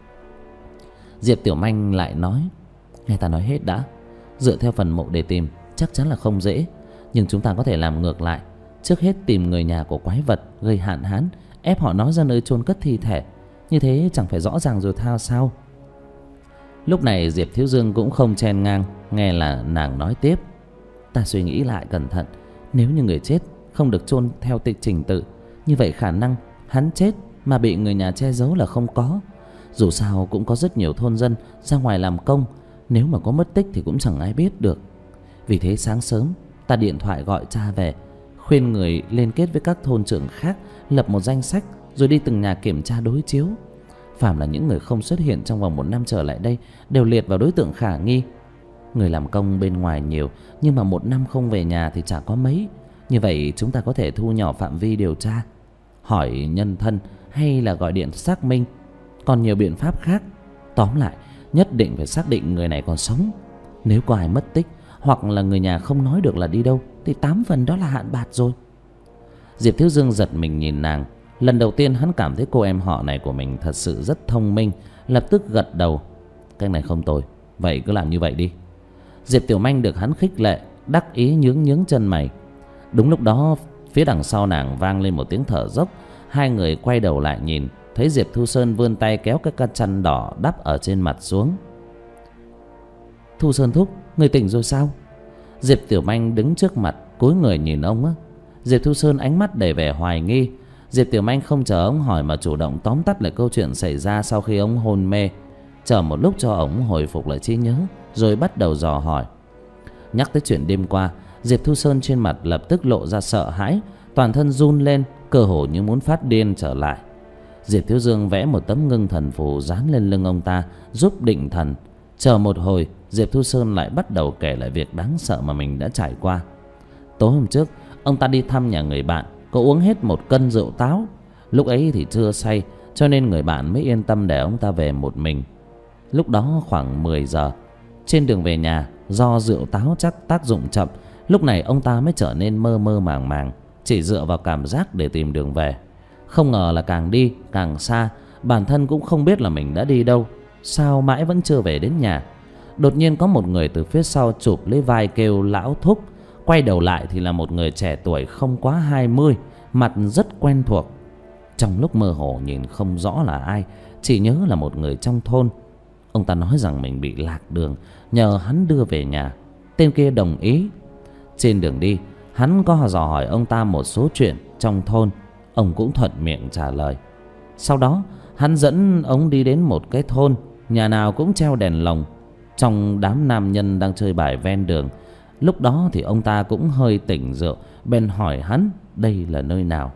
Diệp Tiểu Manh lại nói, nghe ta nói hết đã. Dựa theo phần mộ để tìm chắc chắn là không dễ, nhưng chúng ta có thể làm ngược lại. Trước hết tìm người nhà của quái vật gây hạn hán, ép họ nói ra nơi chôn cất thi thể. Như thế chẳng phải rõ ràng rồi thao sao? Lúc này Diệp Thiếu Dương cũng không chen ngang, nghe là nàng nói tiếp. Ta suy nghĩ lại cẩn thận, nếu như người chết không được chôn theo tịch trình tự, như vậy khả năng hắn chết mà bị người nhà che giấu là không có. Dù sao cũng có rất nhiều thôn dân ra ngoài làm công, nếu mà có mất tích thì cũng chẳng ai biết được. Vì thế sáng sớm ta điện thoại gọi cha về, khuyên người liên kết với các thôn trưởng khác, lập một danh sách rồi đi từng nhà kiểm tra đối chiếu. Phàm là những người không xuất hiện trong vòng một năm trở lại đây đều liệt vào đối tượng khả nghi. Người làm công bên ngoài nhiều, nhưng mà một năm không về nhà thì chả có mấy. Như vậy chúng ta có thể thu nhỏ phạm vi điều tra, hỏi nhân thân hay là gọi điện xác minh. Còn nhiều biện pháp khác. Tóm lại nhất định phải xác định người này còn sống. Nếu có ai mất tích hoặc là người nhà không nói được là đi đâu thì tám phần đó là hạn bạt rồi. Diệp Thiếu Dương giật mình nhìn nàng. Lần đầu tiên hắn cảm thấy cô em họ này của mình thật sự rất thông minh. Lập tức gật đầu. Cái này không tồi, vậy cứ làm như vậy đi. Diệp Tiểu Manh được hắn khích lệ, đắc ý nhướng nhướng chân mày. Đúng lúc đó phía đằng sau nàng vang lên một tiếng thở dốc. Hai người quay đầu lại nhìn, thấy Diệp Thu Sơn vươn tay kéo cái căn chăn đỏ đắp ở trên mặt xuống. Thu Sơn thúc, người tỉnh rồi sao? Diệp Tiểu Manh đứng trước mặt cúi người nhìn ông á. Diệp Thu Sơn ánh mắt đầy vẻ hoài nghi. Diệp Tiểu Manh không chờ ông hỏi mà chủ động tóm tắt lại câu chuyện xảy ra sau khi ông hôn mê. Chờ một lúc cho ông hồi phục lại trí nhớ, rồi bắt đầu dò hỏi. Nhắc tới chuyện đêm qua, Diệp Thu Sơn trên mặt lập tức lộ ra sợ hãi, toàn thân run lên, cơ hồ như muốn phát điên trở lại. Diệp Thiếu Dương vẽ một tấm ngưng thần phù dán lên lưng ông ta, giúp định thần. Chờ một hồi, Diệp Thu Sơn lại bắt đầu kể lại việc đáng sợ mà mình đã trải qua. Tối hôm trước, ông ta đi thăm nhà người bạn, có uống hết một cân rượu táo. Lúc ấy thì chưa say, cho nên người bạn mới yên tâm để ông ta về một mình. Lúc đó khoảng mười giờ, trên đường về nhà, do rượu táo chắc tác dụng chậm, lúc này ông ta mới trở nên mơ mơ màng màng, chỉ dựa vào cảm giác để tìm đường về. Không ngờ là càng đi càng xa, bản thân cũng không biết là mình đã đi đâu, sao mãi vẫn chưa về đến nhà. Đột nhiên có một người từ phía sau chụp lấy vai kêu lão thúc. Quay đầu lại thì là một người trẻ tuổi không quá hai mươi, mặt rất quen thuộc. Trong lúc mơ hồ nhìn không rõ là ai, chỉ nhớ là một người trong thôn. Ông ta nói rằng mình bị lạc đường, nhờ hắn đưa về nhà. Tên kia đồng ý. Trên đường đi, hắn có dò hỏi ông ta một số chuyện trong thôn, ông cũng thuận miệng trả lời. Sau đó hắn dẫn ông đi đến một cái thôn, nhà nào cũng treo đèn lồng. Trong đám nam nhân đang chơi bài ven đường, lúc đó thì ông ta cũng hơi tỉnh rượu, bèn hỏi hắn đây là nơi nào.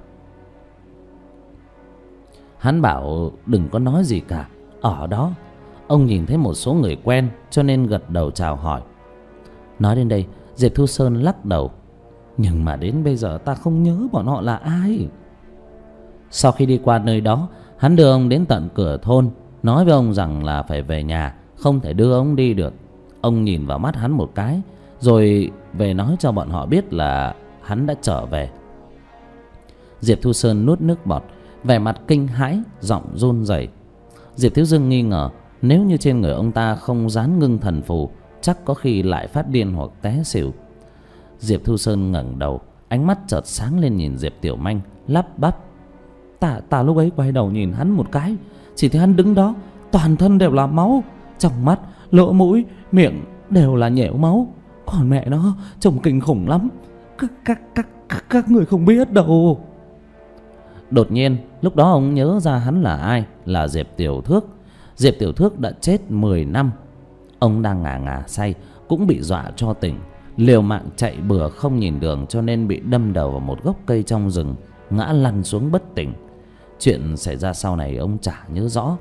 Hắn bảo đừng có nói gì cả. Ở đó ông nhìn thấy một số người quen, cho nên gật đầu chào hỏi. Nói đến đây, Diệp Thu Sơn lắc đầu. Nhưng mà đến bây giờ ta không nhớ bọn họ là ai. Sau khi đi qua nơi đó, hắn đưa ông đến tận cửa thôn, nói với ông rằng là phải về nhà, không thể đưa ông đi được. Ông nhìn vào mắt hắn một cái, rồi về nói cho bọn họ biết là hắn đã trở về. Diệp Thu Sơn nuốt nước bọt, vẻ mặt kinh hãi, giọng run rẩy. Diệp Thiếu Dương nghi ngờ nếu như trên người ông ta không dán ngưng thần phù, chắc có khi lại phát điên hoặc té xỉu. Diệp Thu Sơn ngẩng đầu, ánh mắt chợt sáng lên nhìn Diệp Tiểu Manh, lắp bắp. Ta, ta lúc ấy quay đầu nhìn hắn một cái, chỉ thấy hắn đứng đó, toàn thân đều là máu, trong mắt, lỗ mũi, miệng đều là nhễu máu. Còn mẹ nó trông kinh khủng lắm. Các, các, các, các, các người không biết đâu. Đột nhiên lúc đó ông nhớ ra hắn là ai, là Diệp Tiểu Thước. Diệp Tiểu Thước đã chết mười năm. Ông đang ngà ngà say, cũng bị dọa cho tỉnh, liều mạng chạy bừa không nhìn đường, cho nên bị đâm đầu vào một gốc cây trong rừng, ngã lăn xuống bất tỉnh. Chuyện xảy ra sau này ông chả nhớ rõ.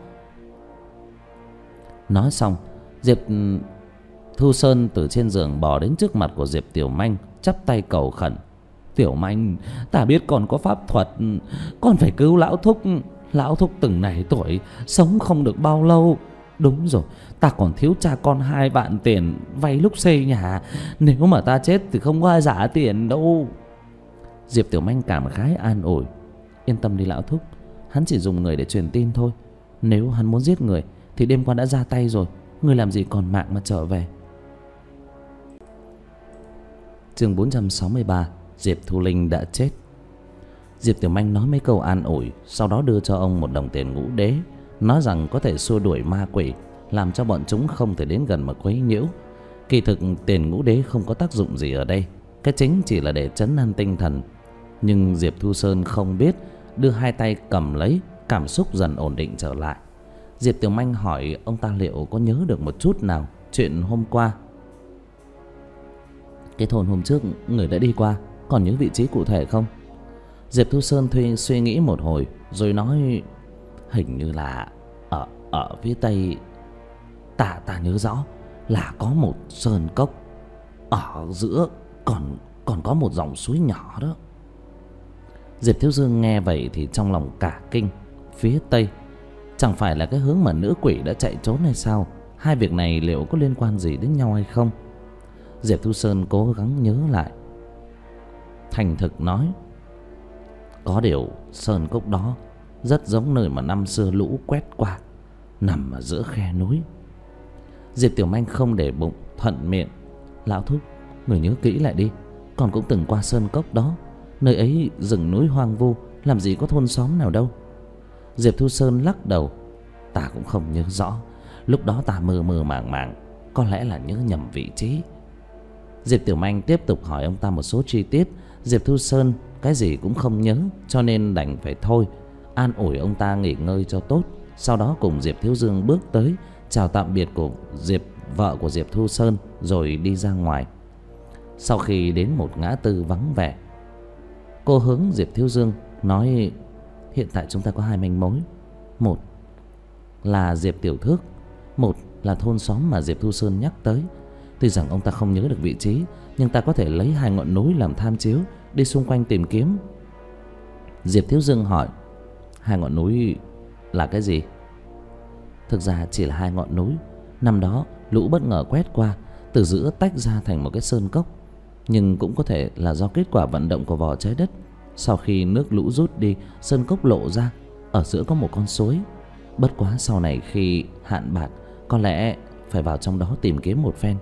Nói xong, Diệp Thu Sơn từ trên giường bò đến trước mặt của Diệp Tiểu Manh, chắp tay cầu khẩn: "Tiểu Manh, ta biết con có pháp thuật, con phải cứu lão thúc. Lão thúc từng này tuổi, sống không được bao lâu. Đúng rồi, ta còn thiếu cha con hai vạn tiền vay lúc xây nhà. Nếu mà ta chết thì không có ai trả tiền đâu." Diệp Tiểu Manh cảm khái an ủi: "Yên tâm đi lão thúc, hắn chỉ dùng người để truyền tin thôi. Nếu hắn muốn giết người thì đêm qua đã ra tay rồi, người làm gì còn mạng mà trở về." Chương bốn trăm sáu mươi ba: Diệp Thu Linh đã chết. Diệp Tiểu Manh nói mấy câu an ủi, sau đó đưa cho ông một đồng tiền ngũ đế, nói rằng có thể xua đuổi ma quỷ, làm cho bọn chúng không thể đến gần mà quấy nhiễu. Kỳ thực tiền ngũ đế không có tác dụng gì ở đây, cái chính chỉ là để trấn an tinh thần. Nhưng Diệp Thu Sơn không biết, đưa hai tay cầm lấy, cảm xúc dần ổn định trở lại. Diệp Tiểu Manh hỏi ông ta liệu có nhớ được một chút nào chuyện hôm qua. Cái thôn hôm trước người đã đi qua, còn nhớ vị trí cụ thể không? Diệp Thu Sơn thuê suy nghĩ một hồi rồi nói: "Hình như là ở ở phía tây, ta ta nhớ rõ là có một sơn cốc, ở giữa còn còn có một dòng suối nhỏ đó." Diệp Thiếu Dương nghe vậy thì trong lòng cả kinh. Phía tây chẳng phải là cái hướng mà nữ quỷ đã chạy trốn hay sao? Hai việc này liệu có liên quan gì đến nhau hay không? Diệp Thu Sơn cố gắng nhớ lại, thành thực nói: "Có điều sơn cốc đó rất giống nơi mà năm xưa lũ quét qua, nằm ở giữa khe núi." Diệp Tiểu Manh không để bụng, thuận miệng: "Lão thúc, người nhớ kỹ lại đi, con cũng từng qua sơn cốc đó. Nơi ấy rừng núi hoang vu, làm gì có thôn xóm nào đâu." Diệp Thu Sơn lắc đầu: "Ta cũng không nhớ rõ, lúc đó ta mơ mơ màng màng, có lẽ là nhớ nhầm vị trí." Diệp Tiểu Manh tiếp tục hỏi ông ta một số chi tiết. Diệp Thu Sơn cái gì cũng không nhớ, cho nên đành phải thôi, an ủi ông ta nghỉ ngơi cho tốt. Sau đó cùng Diệp Thiếu Dương bước tới chào tạm biệt của Diệp vợ của Diệp Thu Sơn rồi đi ra ngoài. Sau khi đến một ngã tư vắng vẻ, cô hướng Diệp Thiếu Dương nói: "Hiện tại chúng ta có hai manh mối, một là Diệp Tiểu Thước, một là thôn xóm mà Diệp Thu Sơn nhắc tới. Tuy rằng ông ta không nhớ được vị trí, nhưng ta có thể lấy hai ngọn núi làm tham chiếu, đi xung quanh tìm kiếm." Diệp Thiếu Dương hỏi: "Hai ngọn núi là cái gì?" Thực ra chỉ là hai ngọn núi. Năm đó lũ bất ngờ quét qua, từ giữa tách ra thành một cái sơn cốc. Nhưng cũng có thể là do kết quả vận động của vỏ trái đất. Sau khi nước lũ rút đi, sơn cốc lộ ra, ở giữa có một con suối. Bất quá sau này khi hạn bạt, có lẽ phải vào trong đó tìm kiếm một phen.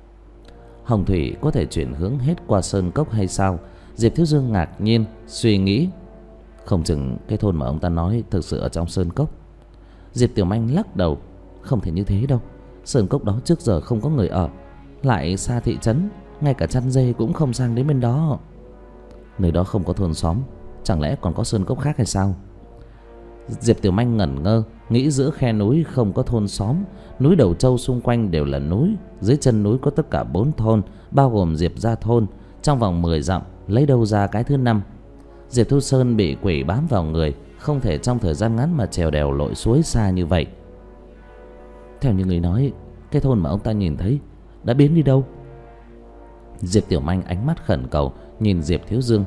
Hồng thủy có thể chuyển hướng hết qua sơn cốc hay sao? Diệp Thiếu Dương ngạc nhiên suy nghĩ, không chừng cái thôn mà ông ta nói thực sự ở trong sơn cốc. Diệp Tiểu Manh lắc đầu: "Không thể như thế đâu. Sơn cốc đó trước giờ không có người ở, lại xa thị trấn, ngay cả chăn dê cũng không sang đến bên đó. Nơi đó không có thôn xóm, chẳng lẽ còn có sơn cốc khác hay sao?" Diệp Tiểu Manh ngẩn ngơ, nghĩ giữa khe núi không có thôn xóm, núi Đầu Châu xung quanh đều là núi, dưới chân núi có tất cả bốn thôn, bao gồm Diệp Gia thôn. Trong vòng mười dặm lấy đâu ra cái thứ năm? Diệp Thu Sơn bị quỷ bám vào người, không thể trong thời gian ngắn mà trèo đèo lội suối xa như vậy. Theo như người nói, cái thôn mà ông ta nhìn thấy đã biến đi đâu? Diệp Tiểu Manh ánh mắt khẩn cầu nhìn Diệp Thiếu Dương: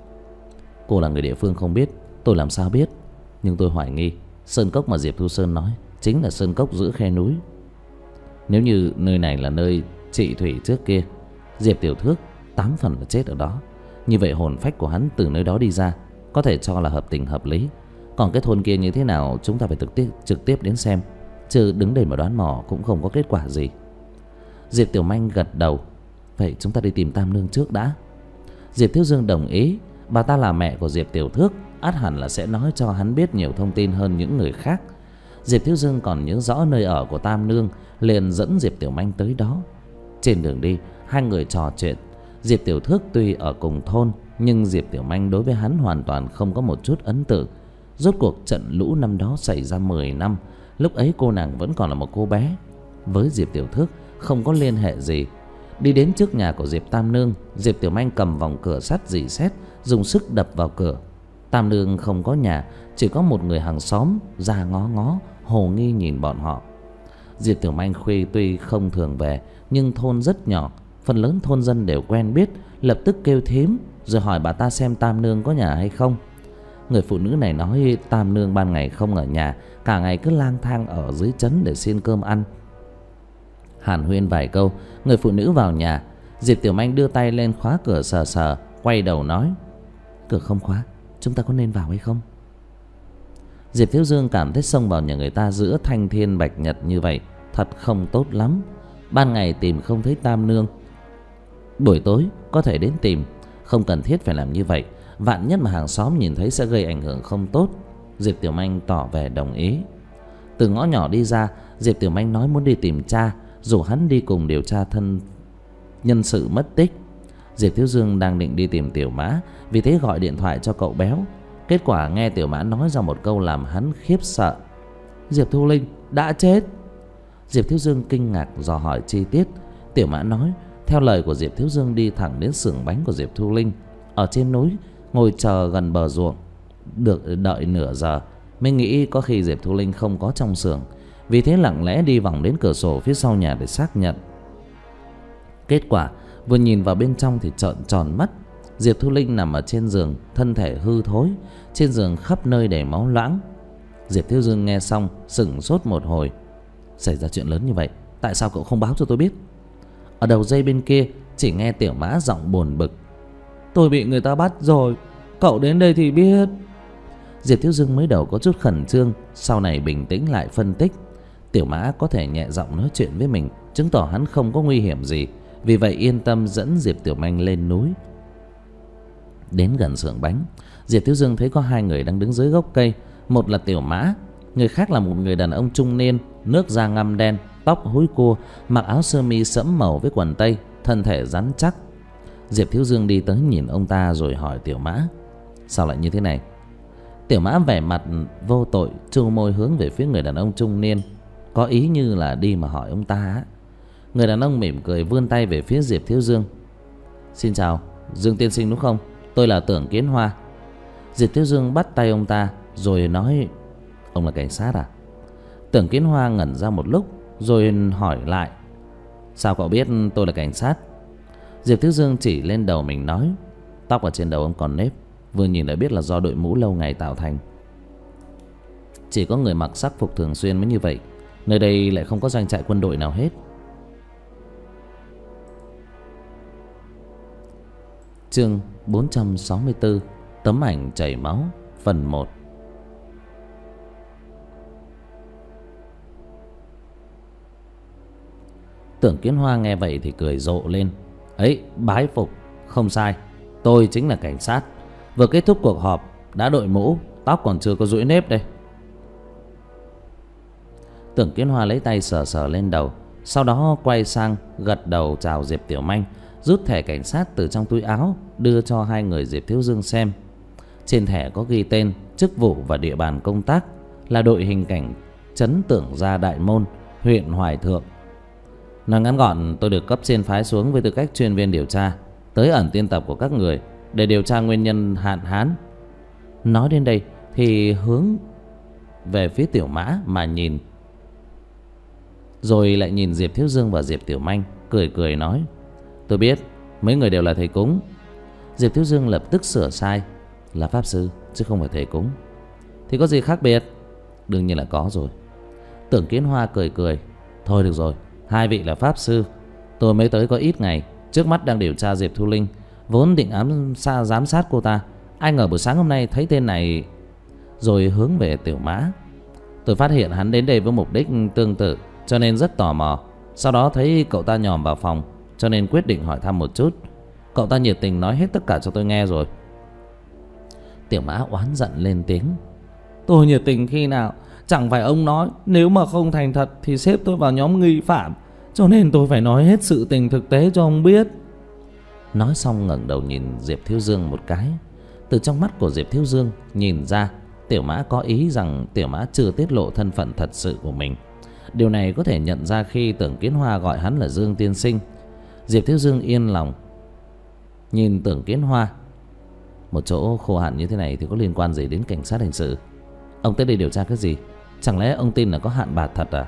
"Cô là người địa phương không biết, tôi làm sao biết? Nhưng tôi hoài nghi sơn cốc mà Diệp Thu Sơn nói chính là sơn cốc giữa khe núi. Nếu như nơi này là nơi trị thủy trước kia, Diệp Tiểu Thước tám phần là chết ở đó. Như vậy hồn phách của hắn từ nơi đó đi ra, có thể cho là hợp tình hợp lý. Còn cái thôn kia như thế nào chúng ta phải trực tiếp, trực tiếp đến xem, chứ đứng đây mà đoán mò cũng không có kết quả gì." Diệp Tiểu Manh gật đầu: "Vậy chúng ta đi tìm Tam Nương trước đã." Diệp Thiếu Dương đồng ý. Bà ta là mẹ của Diệp Tiểu Thước, ắt hẳn là sẽ nói cho hắn biết nhiều thông tin hơn những người khác. Diệp Thiếu Dương còn nhớ rõ nơi ở của Tam Nương, liền dẫn Diệp Tiểu Manh tới đó. Trên đường đi, hai người trò chuyện. Diệp Tiểu Thước tuy ở cùng thôn, nhưng Diệp Tiểu Manh đối với hắn hoàn toàn không có một chút ấn tượng. Rốt cuộc trận lũ năm đó xảy ra mười năm, lúc ấy cô nàng vẫn còn là một cô bé. Với Diệp Tiểu Thước không có liên hệ gì. Đi đến trước nhà của Diệp Tam Nương, Diệp Tiểu Manh cầm vòng cửa sắt rỉ sét, dùng sức đập vào cửa. Tam Nương không có nhà, chỉ có một người hàng xóm ra ngó ngó, hồ nghi nhìn bọn họ. Diệp Tiểu Manh khuya tuy không thường về, nhưng thôn rất nhỏ, phần lớn thôn dân đều quen biết, lập tức kêu thím rồi hỏi bà ta xem Tam Nương có nhà hay không. Người phụ nữ này nói Tam Nương ban ngày không ở nhà, cả ngày cứ lang thang ở dưới trấn để xin cơm ăn. Hàn huyên vài câu, người phụ nữ vào nhà. Diệp Tiểu Manh đưa tay lên khóa cửa sờ sờ, quay đầu nói: cửa không khóa, chúng ta có nên vào hay không? Diệp Thiếu Dương cảm thấy xông vào nhà người ta giữa thanh thiên bạch nhật như vậy thật không tốt lắm. Ban ngày tìm không thấy Tam Nương, buổi tối có thể đến tìm, không cần thiết phải làm như vậy. Vạn nhất mà hàng xóm nhìn thấy sẽ gây ảnh hưởng không tốt. Diệp Tiểu Manh tỏ vẻ đồng ý. Từ ngõ nhỏ đi ra, Diệp Tiểu Manh nói muốn đi tìm cha, rủ hắn đi cùng điều tra thân nhân sự mất tích. Diệp Thiếu Dương đang định đi tìm Tiểu Mã, vì thế gọi điện thoại cho cậu Béo. Kết quả nghe Tiểu Mã nói ra một câu làm hắn khiếp sợ: Diệp Thu Linh đã chết. Diệp Thiếu Dương kinh ngạc dò hỏi chi tiết. Tiểu Mã nói theo lời của Diệp Thiếu Dương đi thẳng đến xưởng bánh của Diệp Thu Linh ở trên núi, ngồi chờ gần bờ ruộng. Được đợi nửa giờ mới nghĩ có khi Diệp Thu Linh không có trong xưởng, vì thế lặng lẽ đi vòng đến cửa sổ phía sau nhà để xác nhận. Kết quả vừa nhìn vào bên trong thì trợn tròn mắt. Diệp Thu Linh nằm ở trên giường, thân thể hư thối, trên giường khắp nơi đầy máu loãng. Diệp Thiếu Dương nghe xong sửng sốt một hồi. Xảy ra chuyện lớn như vậy, tại sao cậu không báo cho tôi biết? Ở đầu dây bên kia chỉ nghe Tiểu Mã giọng buồn bực: tôi bị người ta bắt rồi, cậu đến đây thì biết. Diệp Thiếu Dương mới đầu có chút khẩn trương, sau này bình tĩnh lại phân tích. Tiểu Mã có thể nhẹ giọng nói chuyện với mình, chứng tỏ hắn không có nguy hiểm gì. Vì vậy yên tâm dẫn Diệp Tiểu Manh lên núi. Đến gần xưởng bánh, Diệp Thiếu Dương thấy có hai người đang đứng dưới gốc cây. Một là Tiểu Mã, người khác là một người đàn ông trung niên, nước da ngăm đen, tóc húi cua, mặc áo sơ mi sẫm màu với quần tây, thân thể rắn chắc. Diệp Thiếu Dương đi tới nhìn ông ta rồi hỏi Tiểu Mã: sao lại như thế này? Tiểu Mã vẻ mặt vô tội, trêu môi hướng về phía người đàn ông trung niên, có ý như là đi mà hỏi ông ta. Người đàn ông mỉm cười vươn tay về phía Diệp Thiếu Dương: xin chào, Dương tiên sinh đúng không? Tôi là Tưởng Kiến Hoa. Diệp Thiếu Dương bắt tay ông ta rồi nói: ông là cảnh sát à? Tưởng Kiến Hoa ngẩn ra một lúc rồi hỏi lại: sao cậu biết tôi là cảnh sát? Diệp Thiếu Dương chỉ lên đầu mình nói: tóc ở trên đầu ông còn nếp, vừa nhìn đã biết là do đội mũ lâu ngày tạo thành. Chỉ có người mặc sắc phục thường xuyên mới như vậy, nơi đây lại không có doanh trại quân đội nào hết. Chương bốn trăm sáu mươi tư: tấm ảnh chảy máu, phần một. Tưởng Kiến Hoa nghe vậy thì cười rộ lên: ấy, bái phục, không sai, tôi chính là cảnh sát. Vừa kết thúc cuộc họp, đã đội mũ, tóc còn chưa có duỗi nếp đây. Tưởng Kiến Hoa lấy tay sờ sờ lên đầu, sau đó quay sang gật đầu chào Diệp Tiểu Manh, rút thẻ cảnh sát từ trong túi áo đưa cho hai người Diệp Thiếu Dương xem. Trên thẻ có ghi tên, chức vụ và địa bàn công tác là đội hình cảnh trấn Tưởng Gia Đại Môn, huyện Hoài Thượng. Nói ngắn gọn, tôi được cấp trên phái xuống với tư cách chuyên viên điều tra tới ẩn tiên tập của các người để điều tra nguyên nhân hạn hán. Nói đến đây thì hướng về phía Tiểu Mã mà nhìn, rồi lại nhìn Diệp Thiếu Dương và Diệp Tiểu Manh, cười cười nói: tôi biết mấy người đều là thầy cúng. Diệp Thiếu Dương lập tức sửa sai: là pháp sư chứ không phải thầy cúng. Thì có gì khác biệt? Đương nhiên là có rồi. Tưởng Kiến Hoa cười cười: thôi được rồi, hai vị là pháp sư, tôi mới tới có ít ngày, trước mắt đang điều tra Diệp Thu Linh, vốn định ám xa giám sát cô ta, ai ngờ buổi sáng hôm nay thấy tên này. Rồi hướng về Tiểu Mã: tôi phát hiện hắn đến đây với mục đích tương tự, cho nên rất tò mò. Sau đó thấy cậu ta nhòm vào phòng, cho nên quyết định hỏi thăm một chút. Cậu ta nhiệt tình nói hết tất cả cho tôi nghe rồi. Tiểu Mã oán giận lên tiếng: tôi nhiệt tình khi nào? Chẳng phải ông nói nếu mà không thành thật thì xếp tôi vào nhóm nghi phạm, cho nên tôi phải nói hết sự tình thực tế cho ông biết. Nói xong ngẩng đầu nhìn Diệp Thiếu Dương một cái. Từ trong mắt của Diệp Thiếu Dương nhìn ra Tiểu Mã có ý rằng Tiểu Mã chưa tiết lộ thân phận thật sự của mình. Điều này có thể nhận ra khi Tưởng Kiến Hoa gọi hắn là Dương tiên sinh. Diệp Thiếu Dương yên lòng nhìn Tưởng Kiến Hoa. Một chỗ khô hạn như thế này thì có liên quan gì đến cảnh sát hình sự? Ông tới đây điều tra cái gì? Chẳng lẽ ông tin là có hạn bạc thật à?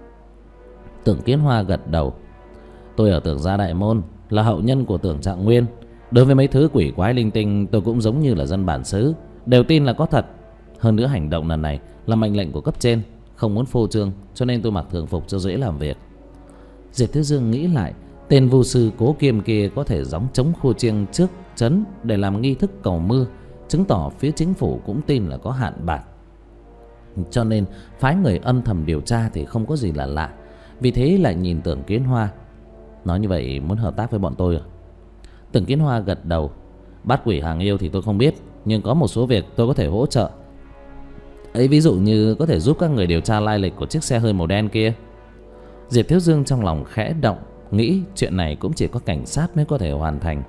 Tưởng Kiến Hoa gật đầu. Tôi ở Tưởng gia Đại Môn, là hậu nhân của Tưởng Trạng Nguyên. Đối với mấy thứ quỷ quái linh tinh, tôi cũng giống như là dân bản xứ, đều tin là có thật. Hơn nữa hành động lần này là mệnh lệnh của cấp trên, không muốn phô trương, cho nên tôi mặc thường phục cho dễ làm việc. Diệp Thiếu Dương nghĩ lại, tên vu sư Cố Kiêm kia có thể gióng trống khu chiêng trước trấn để làm nghi thức cầu mưa, chứng tỏ phía chính phủ cũng tin là có hạn bạc. Cho nên phái người âm thầm điều tra thì không có gì là lạ. Vì thế lại nhìn Tưởng Kiến Hoa. Nói như vậy muốn hợp tác với bọn tôi à? Tưởng Kiến Hoa gật đầu. Bắt quỷ hàng yêu thì tôi không biết, nhưng có một số việc tôi có thể hỗ trợ. Ấy ví dụ như có thể giúp các người điều tra lai lịch của chiếc xe hơi màu đen kia. Diệp Thiếu Dương trong lòng khẽ động, nghĩ chuyện này cũng chỉ có cảnh sát mới có thể hoàn thành.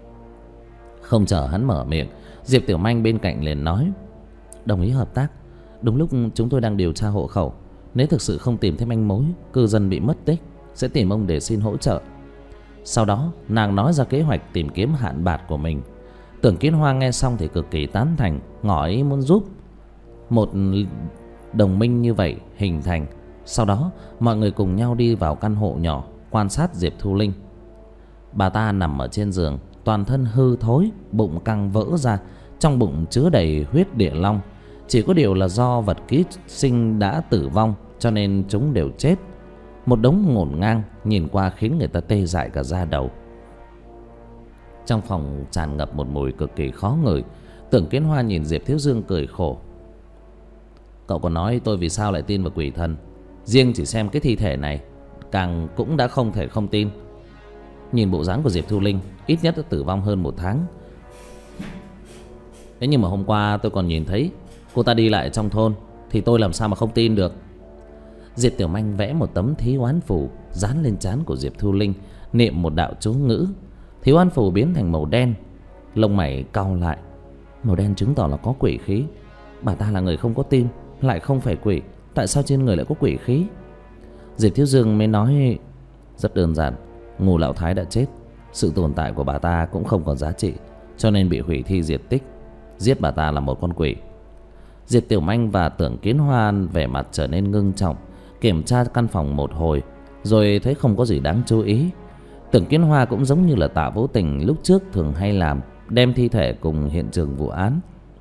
Không chờ hắn mở miệng, Diệp Tiểu Manh bên cạnh liền nói: Đồng ý hợp tác. Đúng lúc chúng tôi đang điều tra hộ khẩu, nếu thực sự không tìm thấy manh mối, cư dân bị mất tích, sẽ tìm ông để xin hỗ trợ. Sau đó nàng nói ra kế hoạch tìm kiếm hạn bạc của mình. Tưởng Kiến Hoa nghe xong thì cực kỳ tán thành, ngỏ ý muốn giúp. Một đồng minh như vậy hình thành. Sau đó mọi người cùng nhau đi vào căn hộ nhỏ quan sát Diệp Thu Linh. Bà ta nằm ở trên giường, toàn thân hư thối, bụng căng vỡ ra, trong bụng chứa đầy huyết địa long. Chỉ có điều là do vật ký sinh đã tử vong, cho nên chúng đều chết. Một đống ngổn ngang, nhìn qua khiến người ta tê dại cả da đầu. Trong phòng tràn ngập một mùi cực kỳ khó ngửi. Tưởng Kiến Hoa nhìn Diệp Thiếu Dương cười khổ. Cậu còn nói tôi vì sao lại tin vào quỷ thần. Riêng chỉ xem cái thi thể này, càng cũng đã không thể không tin. Nhìn bộ dáng của Diệp Thu Linh, ít nhất đã tử vong hơn một tháng. Thế nhưng mà hôm qua tôi còn nhìn thấy cô ta đi lại trong thôn, thì tôi làm sao mà không tin được. Diệp Tiểu Manh vẽ một tấm thí oán phù dán lên trán của Diệp Thu Linh, niệm một đạo chú ngữ. Thí oán phù biến thành màu đen. Lông mày cau lại. Màu đen chứng tỏ là có quỷ khí. Bà ta là người không có tim, lại không phải quỷ, tại sao trên người lại có quỷ khí? Diệp Thiếu Dương mới nói: Rất đơn giản, Ngô Lão Thái đã chết, sự tồn tại của bà ta cũng không còn giá trị, cho nên bị hủy thi diệt tích. Giết bà ta là một con quỷ. Diệp Tiểu Manh và Tưởng Kiến Hoa vẻ mặt trở nên ngưng trọng, kiểm tra căn phòng một hồi, rồi thấy không có gì đáng chú ý. Tưởng Kiến Hoa cũng giống như là Tạ Vô Tình lúc trước thường hay làm, đem thi thể cùng hiện trường vụ án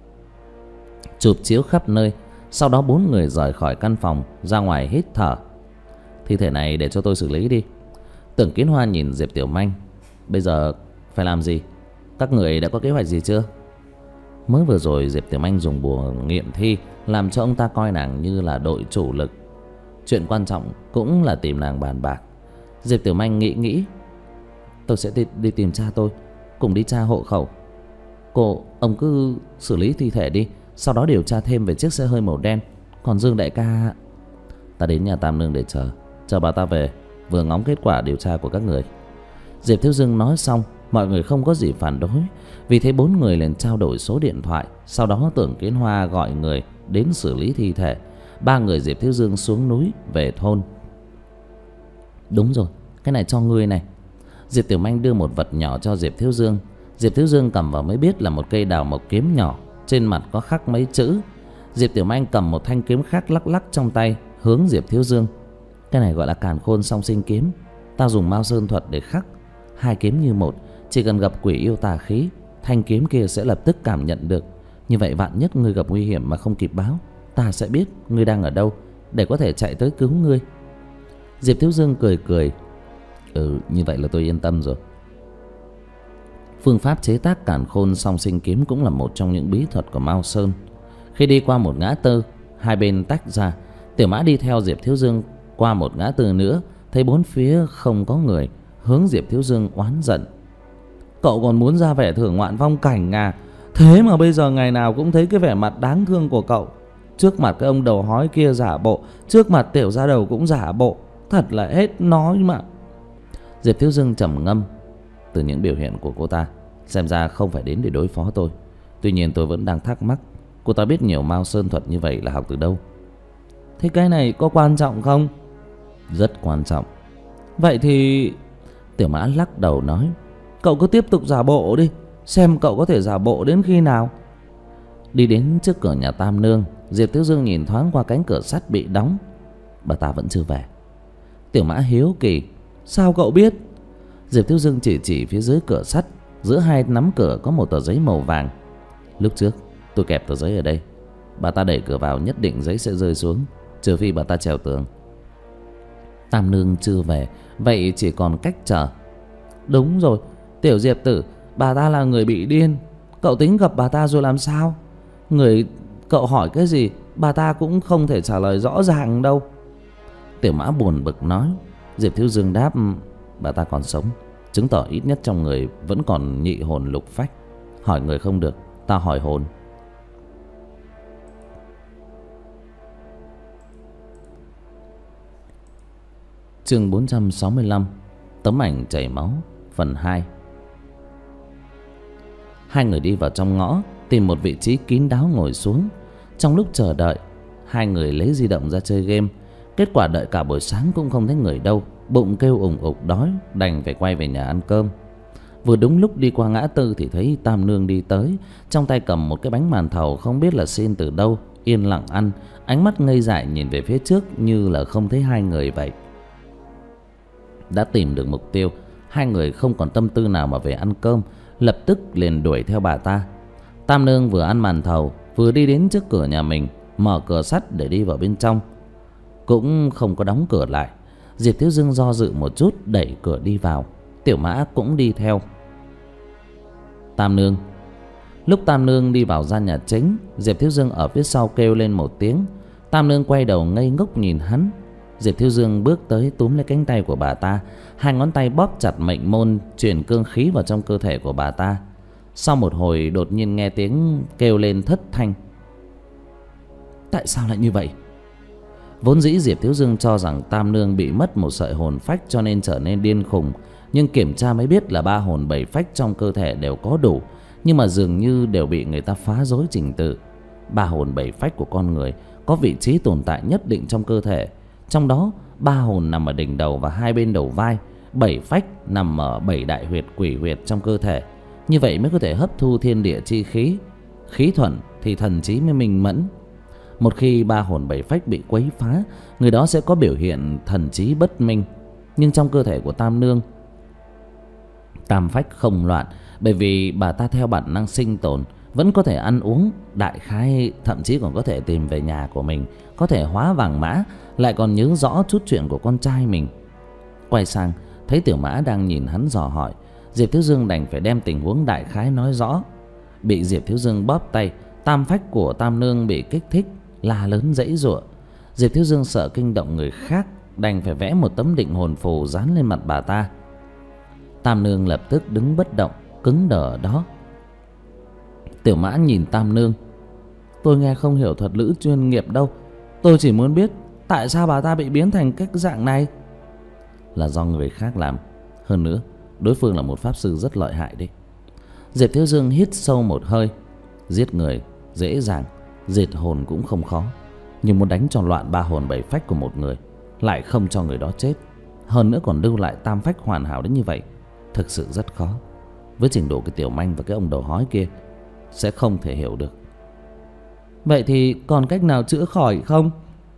chụp chiếu khắp nơi. Sau đó bốn người rời khỏi căn phòng, ra ngoài hít thở. Thi thể này để cho tôi xử lý đi. Tưởng Kiến Hoa nhìn Diệp Tiểu Manh: Bây giờ phải làm gì? Các người đã có kế hoạch gì chưa? Mới vừa rồi Diệp Tiểu Manh dùng bùa nghiệm thi, làm cho ông ta coi nàng như là đội chủ lực. Chuyện quan trọng cũng là tìm nàng bàn bạc. Diệp Tiểu Manh nghĩ nghĩ: Tôi sẽ đi, đi tìm cha tôi, cùng đi tra hộ khẩu. Cô, ông cứ xử lý thi thể đi, sau đó điều tra thêm về chiếc xe hơi màu đen. Còn Dương đại ca... Ta đến nhà Tam Nương để chờ, chờ bà ta về, vừa ngóng kết quả điều tra của các người. Diệp Thiếu Dương nói xong, mọi người không có gì phản đối. Vì thế bốn người liền trao đổi số điện thoại. Sau đó Tưởng Kiến Hoa gọi người đến xử lý thi thể. Ba người Diệp Thiếu Dương xuống núi về thôn. Đúng rồi, cái này cho ngươi này. Diệp Tiểu Manh đưa một vật nhỏ cho Diệp Thiếu Dương. Diệp Thiếu Dương cầm vào mới biết là một cây đào mộc kiếm nhỏ, trên mặt có khắc mấy chữ. Diệp Tiểu Manh cầm một thanh kiếm khác lắc lắc trong tay, hướng Diệp Thiếu Dương: Cái này gọi là Càn Khôn Song Sinh Kiếm. Ta dùng Mao Sơn thuật để khắc, hai kiếm như một. Chỉ cần gặp quỷ yêu tà khí, thanh kiếm kia sẽ lập tức cảm nhận được. Như vậy vạn nhất ngươi gặp nguy hiểm mà không kịp báo, ta sẽ biết ngươi đang ở đâu, để có thể chạy tới cứu ngươi. Diệp Thiếu Dương cười cười: Ừ, như vậy là tôi yên tâm rồi. Phương pháp chế tác Càn Khôn Song Sinh Kiếm cũng là một trong những bí thuật của Mao Sơn. Khi đi qua một ngã tư, hai bên tách ra. Tiểu Mã đi theo Diệp Thiếu Dương qua một ngã tư nữa, thấy bốn phía không có người, hướng Diệp Thiếu Dương oán giận: Cậu còn muốn ra vẻ thưởng ngoạn phong cảnh à? Thế mà bây giờ ngày nào cũng thấy cái vẻ mặt đáng thương của cậu. Trước mặt cái ông đầu hói kia giả bộ, trước mặt tiểu gia đầu cũng giả bộ, thật là hết nói mà. Diệp Thiếu Dương trầm ngâm: từ những biểu hiện của cô ta, xem ra không phải đến để đối phó tôi. Tuy nhiên tôi vẫn đang thắc mắc, cô ta biết nhiều Mao Sơn thuật như vậy là học từ đâu? Thế cái này có quan trọng không? Rất quan trọng. Vậy thì... Tiểu Mã lắc đầu nói, cậu cứ tiếp tục giả bộ đi, xem cậu có thể giả bộ đến khi nào. Đi đến trước cửa nhà Tam Nương, Diệp Thiếu Dương nhìn thoáng qua cánh cửa sắt bị đóng. Bà ta vẫn chưa về. Tiểu Mã hiếu kỳ, sao cậu biết? Diệp Thiếu Dương chỉ chỉ phía dưới cửa sắt, giữa hai nắm cửa có một tờ giấy màu vàng. Lúc trước tôi kẹp tờ giấy ở đây, bà ta đẩy cửa vào nhất định giấy sẽ rơi xuống, trừ phi bà ta trèo tường. Tam Nương chưa về, vậy chỉ còn cách chờ. Đúng rồi, Tiểu Diệp tử, bà ta là người bị điên. Cậu tính gặp bà ta rồi làm sao? Người cậu hỏi cái gì bà ta cũng không thể trả lời rõ ràng đâu. Tiểu Mã buồn bực nói. Diệp Thiếu Dương đáp, bà ta còn sống, chứng tỏ ít nhất trong người vẫn còn nhị hồn lục phách. Hỏi người không được, ta hỏi hồn. Chương bốn trăm sáu mươi lăm, tấm ảnh chảy máu, phần hai. Hai người đi vào trong ngõ, tìm một vị trí kín đáo ngồi xuống. Trong lúc chờ đợi, hai người lấy di động ra chơi game. Kết quả đợi cả buổi sáng cũng không thấy người đâu, bụng kêu ủng ục đói, đành phải quay về nhà ăn cơm. Vừa đúng lúc đi qua ngã tư thì thấy Tam Nương đi tới, trong tay cầm một cái bánh màn thầu không biết là xin từ đâu, yên lặng ăn, ánh mắt ngây dại nhìn về phía trước như là không thấy hai người vậy. Đã tìm được mục tiêu, hai người không còn tâm tư nào mà về ăn cơm, lập tức liền đuổi theo bà ta. Tam Nương vừa ăn màn thầu vừa đi đến trước cửa nhà mình, mở cửa sắt để đi vào bên trong, cũng không có đóng cửa lại. Diệp Thiếu Dương do dự một chút đẩy cửa đi vào, Tiểu Mã cũng đi theo. Tam Nương. Lúc Tam Nương đi vào gian nhà chính, Diệp Thiếu Dương ở phía sau kêu lên một tiếng. Tam Nương quay đầu ngây ngốc nhìn hắn. Diệp Thiếu Dương bước tới túm lấy cánh tay của bà ta, hai ngón tay bóp chặt mệnh môn, truyền cương khí vào trong cơ thể của bà ta. Sau một hồi đột nhiên nghe tiếng kêu lên thất thanh. Tại sao lại như vậy? Vốn dĩ Diệp Thiếu Dương cho rằng Tam Nương bị mất một sợi hồn phách cho nên trở nên điên khùng, nhưng kiểm tra mới biết là ba hồn bảy phách trong cơ thể đều có đủ, nhưng mà dường như đều bị người ta phá rối trình tự. Ba hồn bảy phách của con người có vị trí tồn tại nhất định trong cơ thể, trong đó ba hồn nằm ở đỉnh đầu và hai bên đầu vai, bảy phách nằm ở bảy đại huyệt quỷ huyệt trong cơ thể. Như vậy mới có thể hấp thu thiên địa chi khí, khí thuận thì thần trí mới minh mẫn. Một khi ba hồn bảy phách bị quấy phá, người đó sẽ có biểu hiện thần trí bất minh. Nhưng trong cơ thể của Tam Nương, tam phách không loạn, bởi vì bà ta theo bản năng sinh tồn, vẫn có thể ăn uống, đại khái thậm chí còn có thể tìm về nhà của mình, có thể hóa vàng mã, lại còn nhớ rõ chút chuyện của con trai mình. Quay sang thấy Tiểu Mã đang nhìn hắn dò hỏi, Diệp Thiếu Dương đành phải đem tình huống đại khái nói rõ. Bị Diệp Thiếu Dương bóp tay, tam phách của Tam Nương bị kích thích, la lớn giãy giụa. Diệp Thiếu Dương sợ kinh động người khác, đành phải vẽ một tấm định hồn phù dán lên mặt bà ta. Tam Nương lập tức đứng bất động, cứng đờ ở đó. Tiểu Mã nhìn Tam Nương. Tôi nghe không hiểu thuật lữ chuyên nghiệp đâu, tôi chỉ muốn biết tại sao bà ta bị biến thành cái dạng này. Là do người khác làm, hơn nữa đối phương là một pháp sư rất lợi hại đấy. Diệp Thiếu Dương hít sâu một hơi. Giết người dễ dàng, diệt hồn cũng không khó, nhưng muốn đánh cho loạn ba hồn bảy phách của một người, lại không cho người đó chết, hơn nữa còn lưu lại tam phách hoàn hảo đến như vậy, thực sự rất khó. Với trình độ cái tiểu manh và cái ông đầu hói kia, sẽ không thể hiểu được. Vậy thì còn cách nào chữa khỏi không?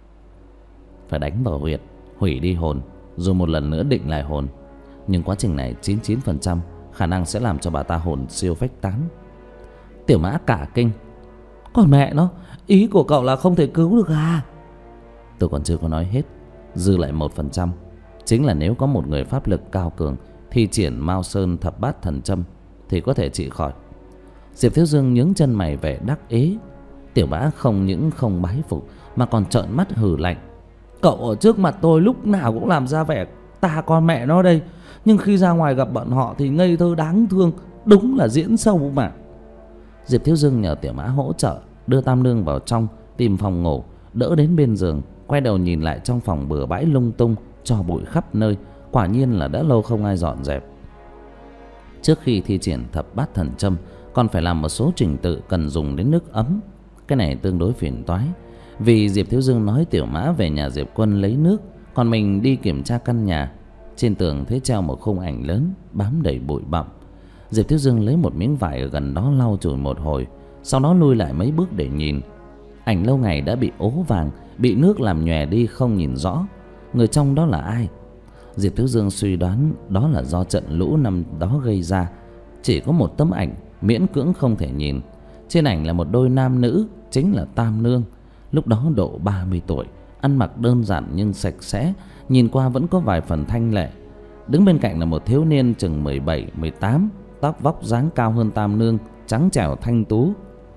Phải đánh vào huyệt, hủy đi hồn, rồi một lần nữa định lại hồn. Nhưng quá trình này chín mươi chín phần trăm khả năng sẽ làm cho bà ta hồn siêu phách tán. Tiểu Mã cả kinh. Còn mẹ nó, ý của cậu là không thể cứu được à? Tôi còn chưa có nói hết. Dư lại một phần trăm, chính là nếu có một người pháp lực cao cường thi triển Mao Sơn thập bát thần châm thì có thể trị khỏi. Diệp Thiếu Dương nhướng chân mày vẻ đắc ý. Tiểu Mã không những không bái phục mà còn trợn mắt hừ lạnh. Cậu ở trước mặt tôi lúc nào cũng làm ra vẻ ta con mẹ nó đây, nhưng khi ra ngoài gặp bọn họ thì ngây thơ đáng thương, đúng là diễn sâu mà. Diệp Thiếu Dương nhờ Tiểu Mã hỗ trợ đưa Tam Nương vào trong, tìm phòng ngủ, đỡ đến bên giường, quay đầu nhìn lại trong phòng bừa bãi lung tung, tro bụi khắp nơi, quả nhiên là đã lâu không ai dọn dẹp. Trước khi thi triển thập bát thần châm còn phải làm một số trình tự cần dùng đến nước ấm. Cái này tương đối phiền toái, vì Diệp Thiếu Dương nói Tiểu Mã về nhà Diệp Quân lấy nước, còn mình đi kiểm tra căn nhà. Trên tường thấy treo một khung ảnh lớn bám đầy bụi bặm. Diệp Thiếu Dương lấy một miếng vải ở gần đó lau chùi một hồi, sau đó lui lại mấy bước để nhìn. Ảnh lâu ngày đã bị ố vàng, bị nước làm nhòe đi không nhìn rõ. Người trong đó là ai? Diệp Thiếu Dương suy đoán đó là do trận lũ năm đó gây ra. Chỉ có một tấm ảnh miễn cưỡng không thể nhìn. Trên ảnh là một đôi nam nữ, chính là Tam Nương. Lúc đó độ ba mươi tuổi, ăn mặc đơn giản nhưng sạch sẽ, nhìn qua vẫn có vài phần thanh lệ. Đứng bên cạnh là một thiếu niên chừng mười bảy mười tám, tóc vóc dáng cao hơn Tam Nương, trắng trẻo thanh tú.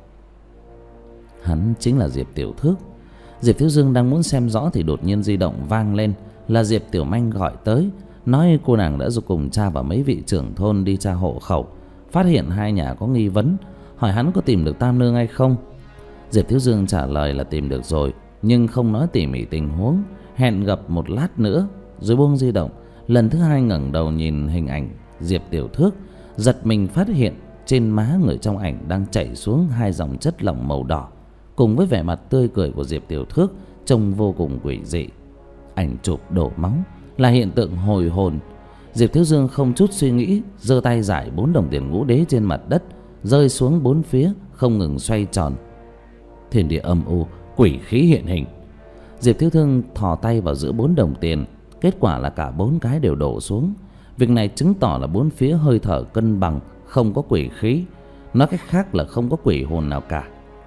Hắn chính là Diệp Tiểu Thước. Diệp Thiếu Dương đang muốn xem rõ thì đột nhiên di động vang lên, là Diệp Tiểu Manh gọi tới, nói cô nàng đã giúp cùng cha và mấy vị trưởng thôn đi tra hộ khẩu, phát hiện hai nhà có nghi vấn, hỏi hắn có tìm được Tam Nương hay không. Diệp Thiếu Dương trả lời là tìm được rồi, nhưng không nói tỉ mỉ tình huống, hẹn gặp một lát nữa, rồi buông di động. Lần thứ hai ngẩng đầu nhìn hình ảnh Diệp Tiểu Thước, giật mình phát hiện trên má người trong ảnh đang chảy xuống hai dòng chất lỏng màu đỏ, cùng với vẻ mặt tươi cười của Diệp Tiểu Thước trông vô cùng quỷ dị. Ảnh chụp đổ máu là hiện tượng hồi hồn. Diệp Thiếu Dương không chút suy nghĩ, giơ tay giải bốn đồng tiền ngũ đế trên mặt đất, rơi xuống bốn phía không ngừng xoay tròn. Thiên địa âm u, quỷ khí hiện hình. Diệp Thiếu Dương thò tay vào giữa bốn đồng tiền, kết quả là cả bốn cái đều đổ xuống. Việc này chứng tỏ là bốn phía hơi thở cân bằng, không có quỷ khí. Nói cách khác là không có quỷ hồn nào cả.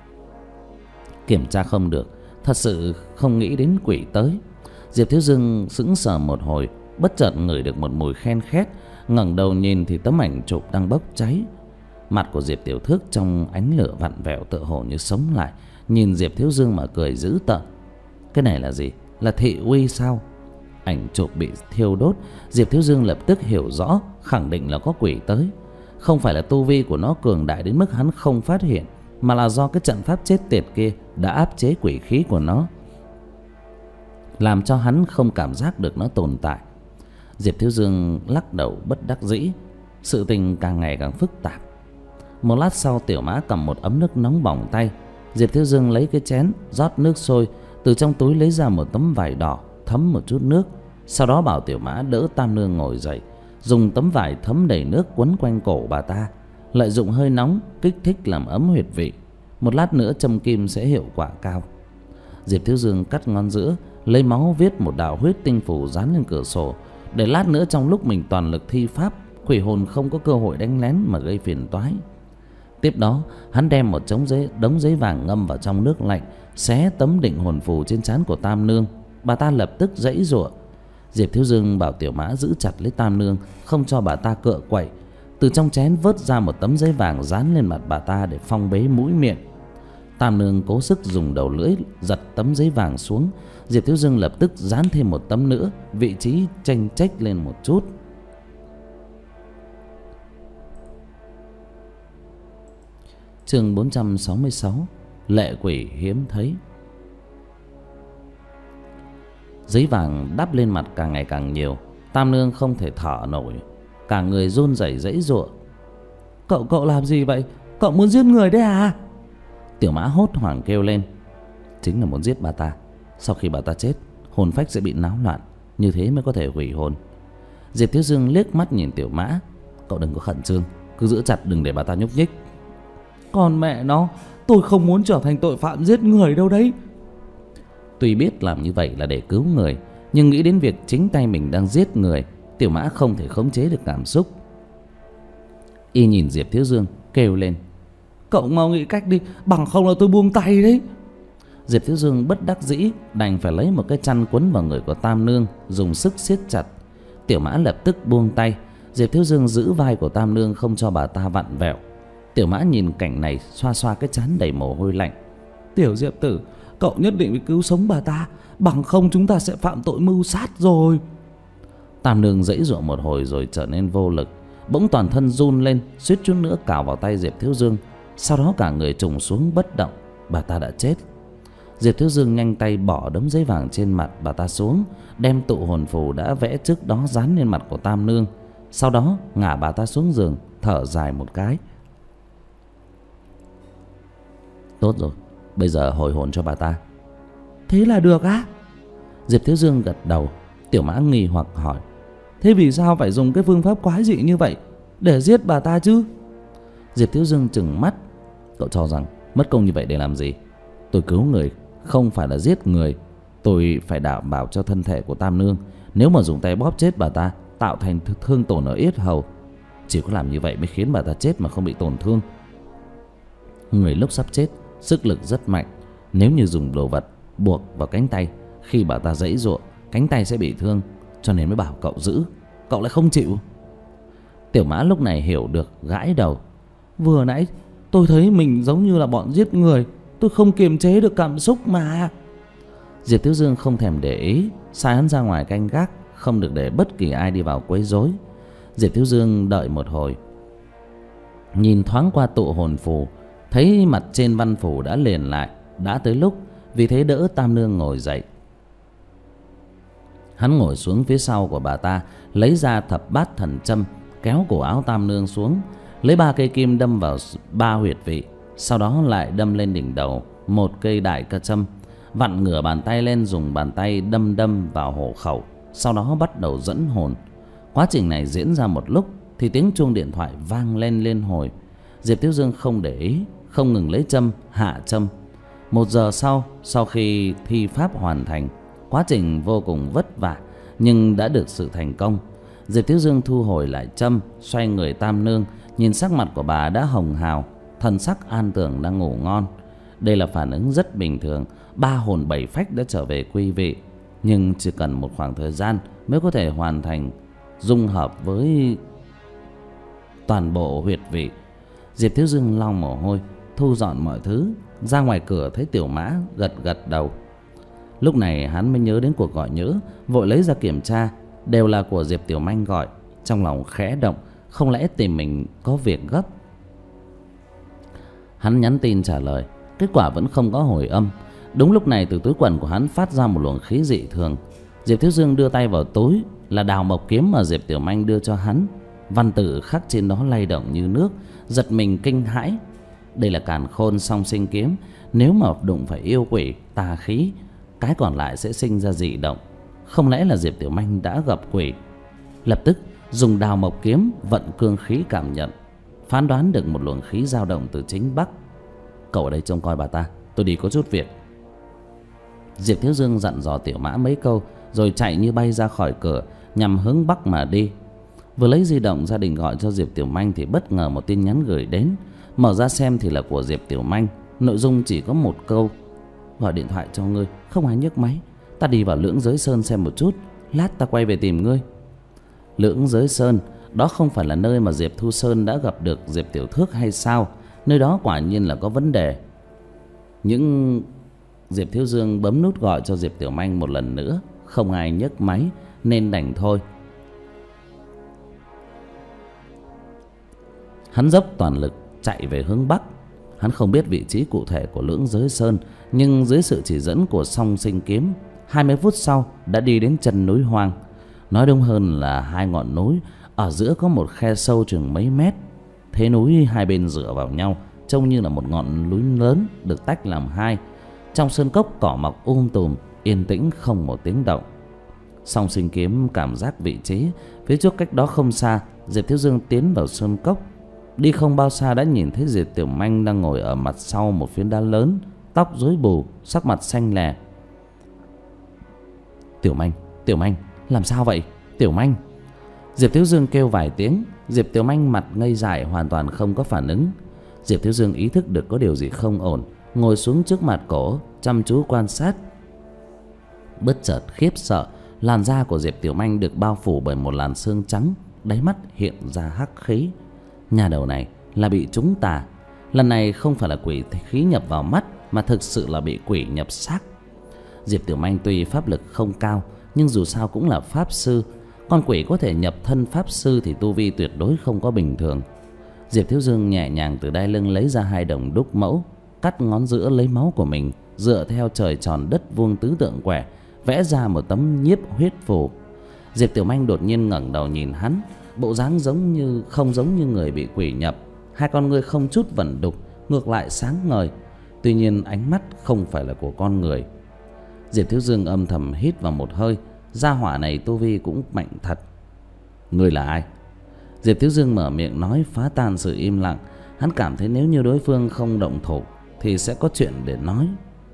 Kiểm tra không được, thật sự không nghĩ đến quỷ tới. Diệp Thiếu Dương sững sờ một hồi, bất chợt ngửi được một mùi khen khét, ngẩng đầu nhìn thì tấm ảnh chụp đang bốc cháy. Mặt của Diệp Tiểu Thước trong ánh lửa vặn vẹo tựa hồ như sống lại, nhìn Diệp Thiếu Dương mà cười dữ tợn. Cái này là gì? Là thị uy sao? Ảnh chụp bị thiêu đốt, Diệp Thiếu Dương lập tức hiểu rõ, khẳng định là có quỷ tới. Không phải là tu vi của nó cường đại đến mức hắn không phát hiện, mà là do cái trận pháp chết tiệt kia đã áp chế quỷ khí của nó, làm cho hắn không cảm giác được nó tồn tại. Diệp Thiếu Dương lắc đầu bất đắc dĩ. Sự tình càng ngày càng phức tạp. Một lát sau, Tiểu Mã cầm một ấm nước nóng bỏng tay. Diệp Thiếu Dương lấy cái chén rót nước sôi, từ trong túi lấy ra một tấm vải đỏ thấm một chút nước, sau đó bảo Tiểu Mã đỡ Tam Nương ngồi dậy, dùng tấm vải thấm đầy nước quấn quanh cổ bà ta, lợi dụng hơi nóng kích thích làm ấm huyệt vị. Một lát nữa châm kim sẽ hiệu quả cao. Diệp Thiếu Dương cắt ngón giữa, lấy máu viết một đạo huyết tinh phù dán lên cửa sổ, để lát nữa trong lúc mình toàn lực thi pháp, quỷ hồn không có cơ hội đánh lén mà gây phiền toái. Tiếp đó, hắn đem một đống giấy, đống giấy vàng ngâm vào trong nước lạnh, xé tấm định hồn phù trên trán của Tam Nương. Bà ta lập tức giãy giụa. Diệp Thiếu Dương bảo Tiểu Mã giữ chặt lấy Tam Nương, không cho bà ta cựa quậy. Từ trong chén vớt ra một tấm giấy vàng dán lên mặt bà ta để phong bế mũi miệng. Tam Nương cố sức dùng đầu lưỡi giật tấm giấy vàng xuống. Diệp Thiếu Dương lập tức dán thêm một tấm nữa, vị trí chênh chếch lên một chút. Chương bốn trăm sáu mươi sáu, lệ quỷ hiếm thấy. Giấy vàng đắp lên mặt càng ngày càng nhiều. Tam Nương không thể thở nổi, cả người run rẩy giãy giụa. Cậu cậu làm gì vậy? Cậu muốn giết người đấy à? Tiểu Mã hốt hoảng kêu lên. Chính là muốn giết bà ta. Sau khi bà ta chết, hồn phách sẽ bị náo loạn, như thế mới có thể hủy hồn. Diệp Thiếu Dương liếc mắt nhìn Tiểu Mã. Cậu đừng có khẩn trương, cứ giữ chặt đừng để bà ta nhúc nhích. Còn mẹ nó, tôi không muốn trở thành tội phạm giết người đâu đấy. Tuy biết làm như vậy là để cứu người, nhưng nghĩ đến việc chính tay mình đang giết người, Tiểu Mã không thể khống chế được cảm xúc. Y nhìn Diệp Thiếu Dương kêu lên. Cậu mau nghĩ cách đi, bằng không là tôi buông tay đấy. Diệp Thiếu Dương bất đắc dĩ đành phải lấy một cái chăn quấn vào người của Tam Nương, dùng sức siết chặt. Tiểu Mã lập tức buông tay. Diệp Thiếu Dương giữ vai của Tam Nương không cho bà ta vặn vẹo. Tiểu Mã nhìn cảnh này, xoa xoa cái trán đầy mồ hôi lạnh. Tiểu Diệp tử, cậu nhất định phải cứu sống bà ta, bằng không chúng ta sẽ phạm tội mưu sát rồi. Tam Nương giãy giụa một hồi rồi trở nên vô lực, bỗng toàn thân run lên, suýt chút nữa cào vào tay Diệp Thiếu Dương. Sau đó cả người trùng xuống bất động. Bà ta đã chết. Diệp Thiếu Dương nhanh tay bỏ đống giấy vàng trên mặt bà ta xuống, đem tụ hồn phù đã vẽ trước đó dán lên mặt của Tam Nương. Sau đó ngả bà ta xuống giường, thở dài một cái. Tốt rồi, bây giờ hồi hồn cho bà ta. Thế là được á? Diệp Thiếu Dương gật đầu. Tiểu Mã nghi hoặc hỏi: Thế vì sao phải dùng cái phương pháp quái dị như vậy để giết bà ta chứ? Diệp Thiếu Dương trừng mắt. Cậu cho rằng mất công như vậy để làm gì? Tôi cứu người, không phải là giết người. Tôi phải đảm bảo cho thân thể của Tam Nương. Nếu mà dùng tay bóp chết bà ta, tạo thành thương tổn ở yết hầu, chỉ có làm như vậy mới khiến bà ta chết mà không bị tổn thương. Người lúc sắp chết sức lực rất mạnh. Nếu như dùng đồ vật buộc vào cánh tay, khi bà ta giãy giụa, cánh tay sẽ bị thương. Cho nên mới bảo cậu giữ, cậu lại không chịu. Tiểu Mã lúc này hiểu được, gãi đầu. Vừa nãy tôi thấy mình giống như là bọn giết người, tôi không kiềm chế được cảm xúc mà. Diệp Thiếu Dương không thèm để ý, sai hắn ra ngoài canh gác, không được để bất kỳ ai đi vào quấy rối. Diệp Thiếu Dương đợi một hồi, nhìn thoáng qua tụ hồn phù, thấy mặt trên văn phù đã liền lại, đã tới lúc, vì thế đỡ Tam Nương ngồi dậy. Hắn ngồi xuống phía sau của bà ta, lấy ra thập bát thần châm, kéo cổ áo Tam Nương xuống, lấy ba cây kim đâm vào ba huyệt vị, sau đó lại đâm lên đỉnh đầu một cây đại ca châm, vặn ngửa bàn tay lên, dùng bàn tay đâm đâm vào hổ khẩu, sau đó bắt đầu dẫn hồn. Quá trình này diễn ra một lúc thì tiếng chuông điện thoại vang lên liên hồi. Diệp Thiếu Dương không để ý, không ngừng lấy châm hạ châm. Một giờ sau, sau khi thi pháp hoàn thành, quá trình vô cùng vất vả nhưng đã được sự thành công. Diệp Thiếu Dương thu hồi lại châm, xoay người Tam Nương, nhìn sắc mặt của bà đã hồng hào, thần sắc an tưởng đang ngủ ngon. Đây là phản ứng rất bình thường, ba hồn bảy phách đã trở về quy vị, nhưng chỉ cần một khoảng thời gian mới có thể hoàn thành dung hợp với toàn bộ huyệt vị. Diệp Thiếu Dương lau mồ hôi, thu dọn mọi thứ, ra ngoài cửa thấy Tiểu Mã gật gật đầu. Lúc này hắn mới nhớ đến cuộc gọi nhỡ, vội lấy ra kiểm tra, đều là của Diệp Tiểu Manh gọi. Trong lòng khẽ động, không lẽ tìm mình có việc gấp. Hắn nhắn tin trả lời, kết quả vẫn không có hồi âm. Đúng lúc này từ túi quần của hắn phát ra một luồng khí dị thường. Diệp Thiếu Dương đưa tay vào túi, là đào mộc kiếm mà Diệp Tiểu Manh đưa cho hắn. Văn tự khắc trên đó lay động như nước, giật mình kinh hãi. Đây là Càn Khôn Song Sinh Kiếm, nếu mà đụng phải yêu quỷ tà khí, cái còn lại sẽ sinh ra dị động. Không lẽ là Diệp Tiểu Manh đã gặp quỷ? Lập tức dùng đào mộc kiếm vận cương khí cảm nhận, phán đoán được một luồng khí dao động từ chính bắc. Cậu ở đây trông coi bà ta, tôi đi có chút việc. Diệp Thiếu Dương dặn dò Tiểu Mã mấy câu rồi chạy như bay ra khỏi cửa, nhằm hướng bắc mà đi. Vừa lấy di động gia đình gọi cho Diệp Tiểu Manh thì bất ngờ một tin nhắn gửi đến. Mở ra xem thì là của Diệp Tiểu Manh. Nội dung chỉ có một câu: gọi điện thoại cho ngươi, không ai nhấc máy. Ta đi vào Lưỡng Giới Sơn xem một chút, lát ta quay về tìm ngươi. Lưỡng Giới Sơn, đó không phải là nơi mà Diệp Thu Sơn đã gặp được Diệp Tiểu Thước hay sao? Nơi đó quả nhiên là có vấn đề. Những Diệp Thiếu Dương bấm nút gọi cho Diệp Tiểu Manh một lần nữa, không ai nhấc máy nên đành thôi. Hắn dốc toàn lực chạy về hướng bắc. Hắn không biết vị trí cụ thể của Lưỡng Giới Sơn, nhưng dưới sự chỉ dẫn của Song Sinh Kiếm, hai mươi phút sau đã đi đến chân núi hoang. Nói đúng hơn là hai ngọn núi, ở giữa có một khe sâu chừng mấy mét. Thế núi hai bên dựa vào nhau, trông như là một ngọn núi lớn được tách làm hai. Trong sơn cốc cỏ mọc um tùm, yên tĩnh không một tiếng động. Song Sinh Kiếm cảm giác vị trí phía trước cách đó không xa. Diệp Thiếu Dương tiến vào sơn cốc, đi không bao xa đã nhìn thấy Diệp Tiểu Manh đang ngồi ở mặt sau một phiến đá lớn, tóc rối bù, sắc mặt xanh lè. Tiểu Manh, Tiểu Manh, làm sao vậy? Tiểu Manh. Diệp Thiếu Dương kêu vài tiếng. Diệp Tiểu Manh mặt ngây dại, hoàn toàn không có phản ứng. Diệp Thiếu Dương ý thức được có điều gì không ổn, ngồi xuống trước mặt cổ, chăm chú quan sát. Bất chợt khiếp sợ, làn da của Diệp Tiểu Manh được bao phủ bởi một làn sương trắng, đáy mắt hiện ra hắc khí. Nhà đầu này là bị trúng tà. Lần này không phải là quỷ khí nhập vào mắt, mà thực sự là bị quỷ nhập xác. Diệp Tiểu Manh tuy pháp lực không cao, nhưng dù sao cũng là pháp sư. Con quỷ có thể nhập thân pháp sư thì tu vi tuyệt đối không có bình thường. Diệp Thiếu Dương nhẹ nhàng từ đai lưng lấy ra hai đồng đúc mẫu, cắt ngón giữa lấy máu của mình, dựa theo trời tròn đất vuông tứ tượng quẻ, vẽ ra một tấm nhiếp huyết phù. Diệp Tiểu Manh đột nhiên ngẩng đầu nhìn hắn, bộ dáng giống như không giống như người bị quỷ nhập. Hai con ngươi không chút vẩn đục, ngược lại sáng ngời. Tuy nhiên ánh mắt không phải là của con người. Diệp Thiếu Dương âm thầm hít vào một hơi. Gia hỏa này tu vi cũng mạnh thật. Ngươi là ai? Diệp Thiếu Dương mở miệng nói phá tan sự im lặng. Hắn cảm thấy nếu như đối phương không động thủ thì sẽ có chuyện để nói.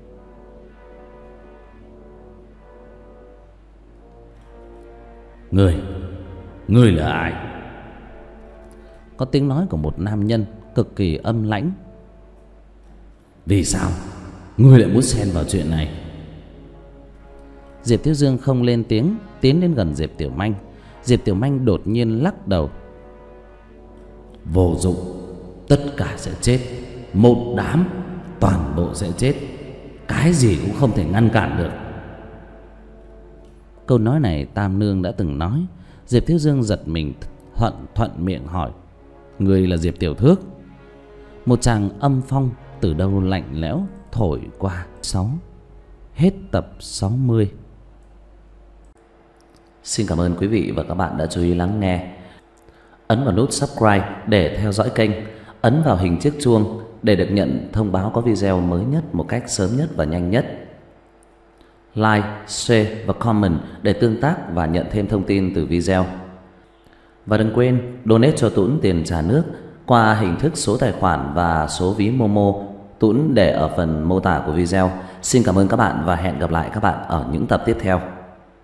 Ngươi, ngươi là ai? Có tiếng nói của một nam nhân cực kỳ âm lãnh. Vì sao ngươi lại muốn xen vào chuyện này? Diệp Thiếu Dương không lên tiếng, tiến đến gần Diệp Tiểu Manh. Diệp Tiểu Manh đột nhiên lắc đầu. Vô dụng, tất cả sẽ chết. Một đám, toàn bộ sẽ chết. Cái gì cũng không thể ngăn cản được. Câu nói này Tam Nương đã từng nói. Diệp Thiếu Dương giật mình, thuận thuận miệng hỏi. Người là Diệp Tiểu Thước? Một tràng âm phong từ đâu lạnh lẽo thổi qua. Sáu. Hết tập sáu mươi. Xin cảm ơn quý vị và các bạn đã chú ý lắng nghe. Ấn vào nút subscribe để theo dõi kênh. Ấn vào hình chiếc chuông để được nhận thông báo có video mới nhất một cách sớm nhất và nhanh nhất. Like, share và comment để tương tác và nhận thêm thông tin từ video. Và đừng quên donate cho Tuấn tiền trà nước qua hình thức số tài khoản và số ví Momo. Tuấn để ở phần mô tả của video. Xin cảm ơn các bạn và hẹn gặp lại các bạn ở những tập tiếp theo.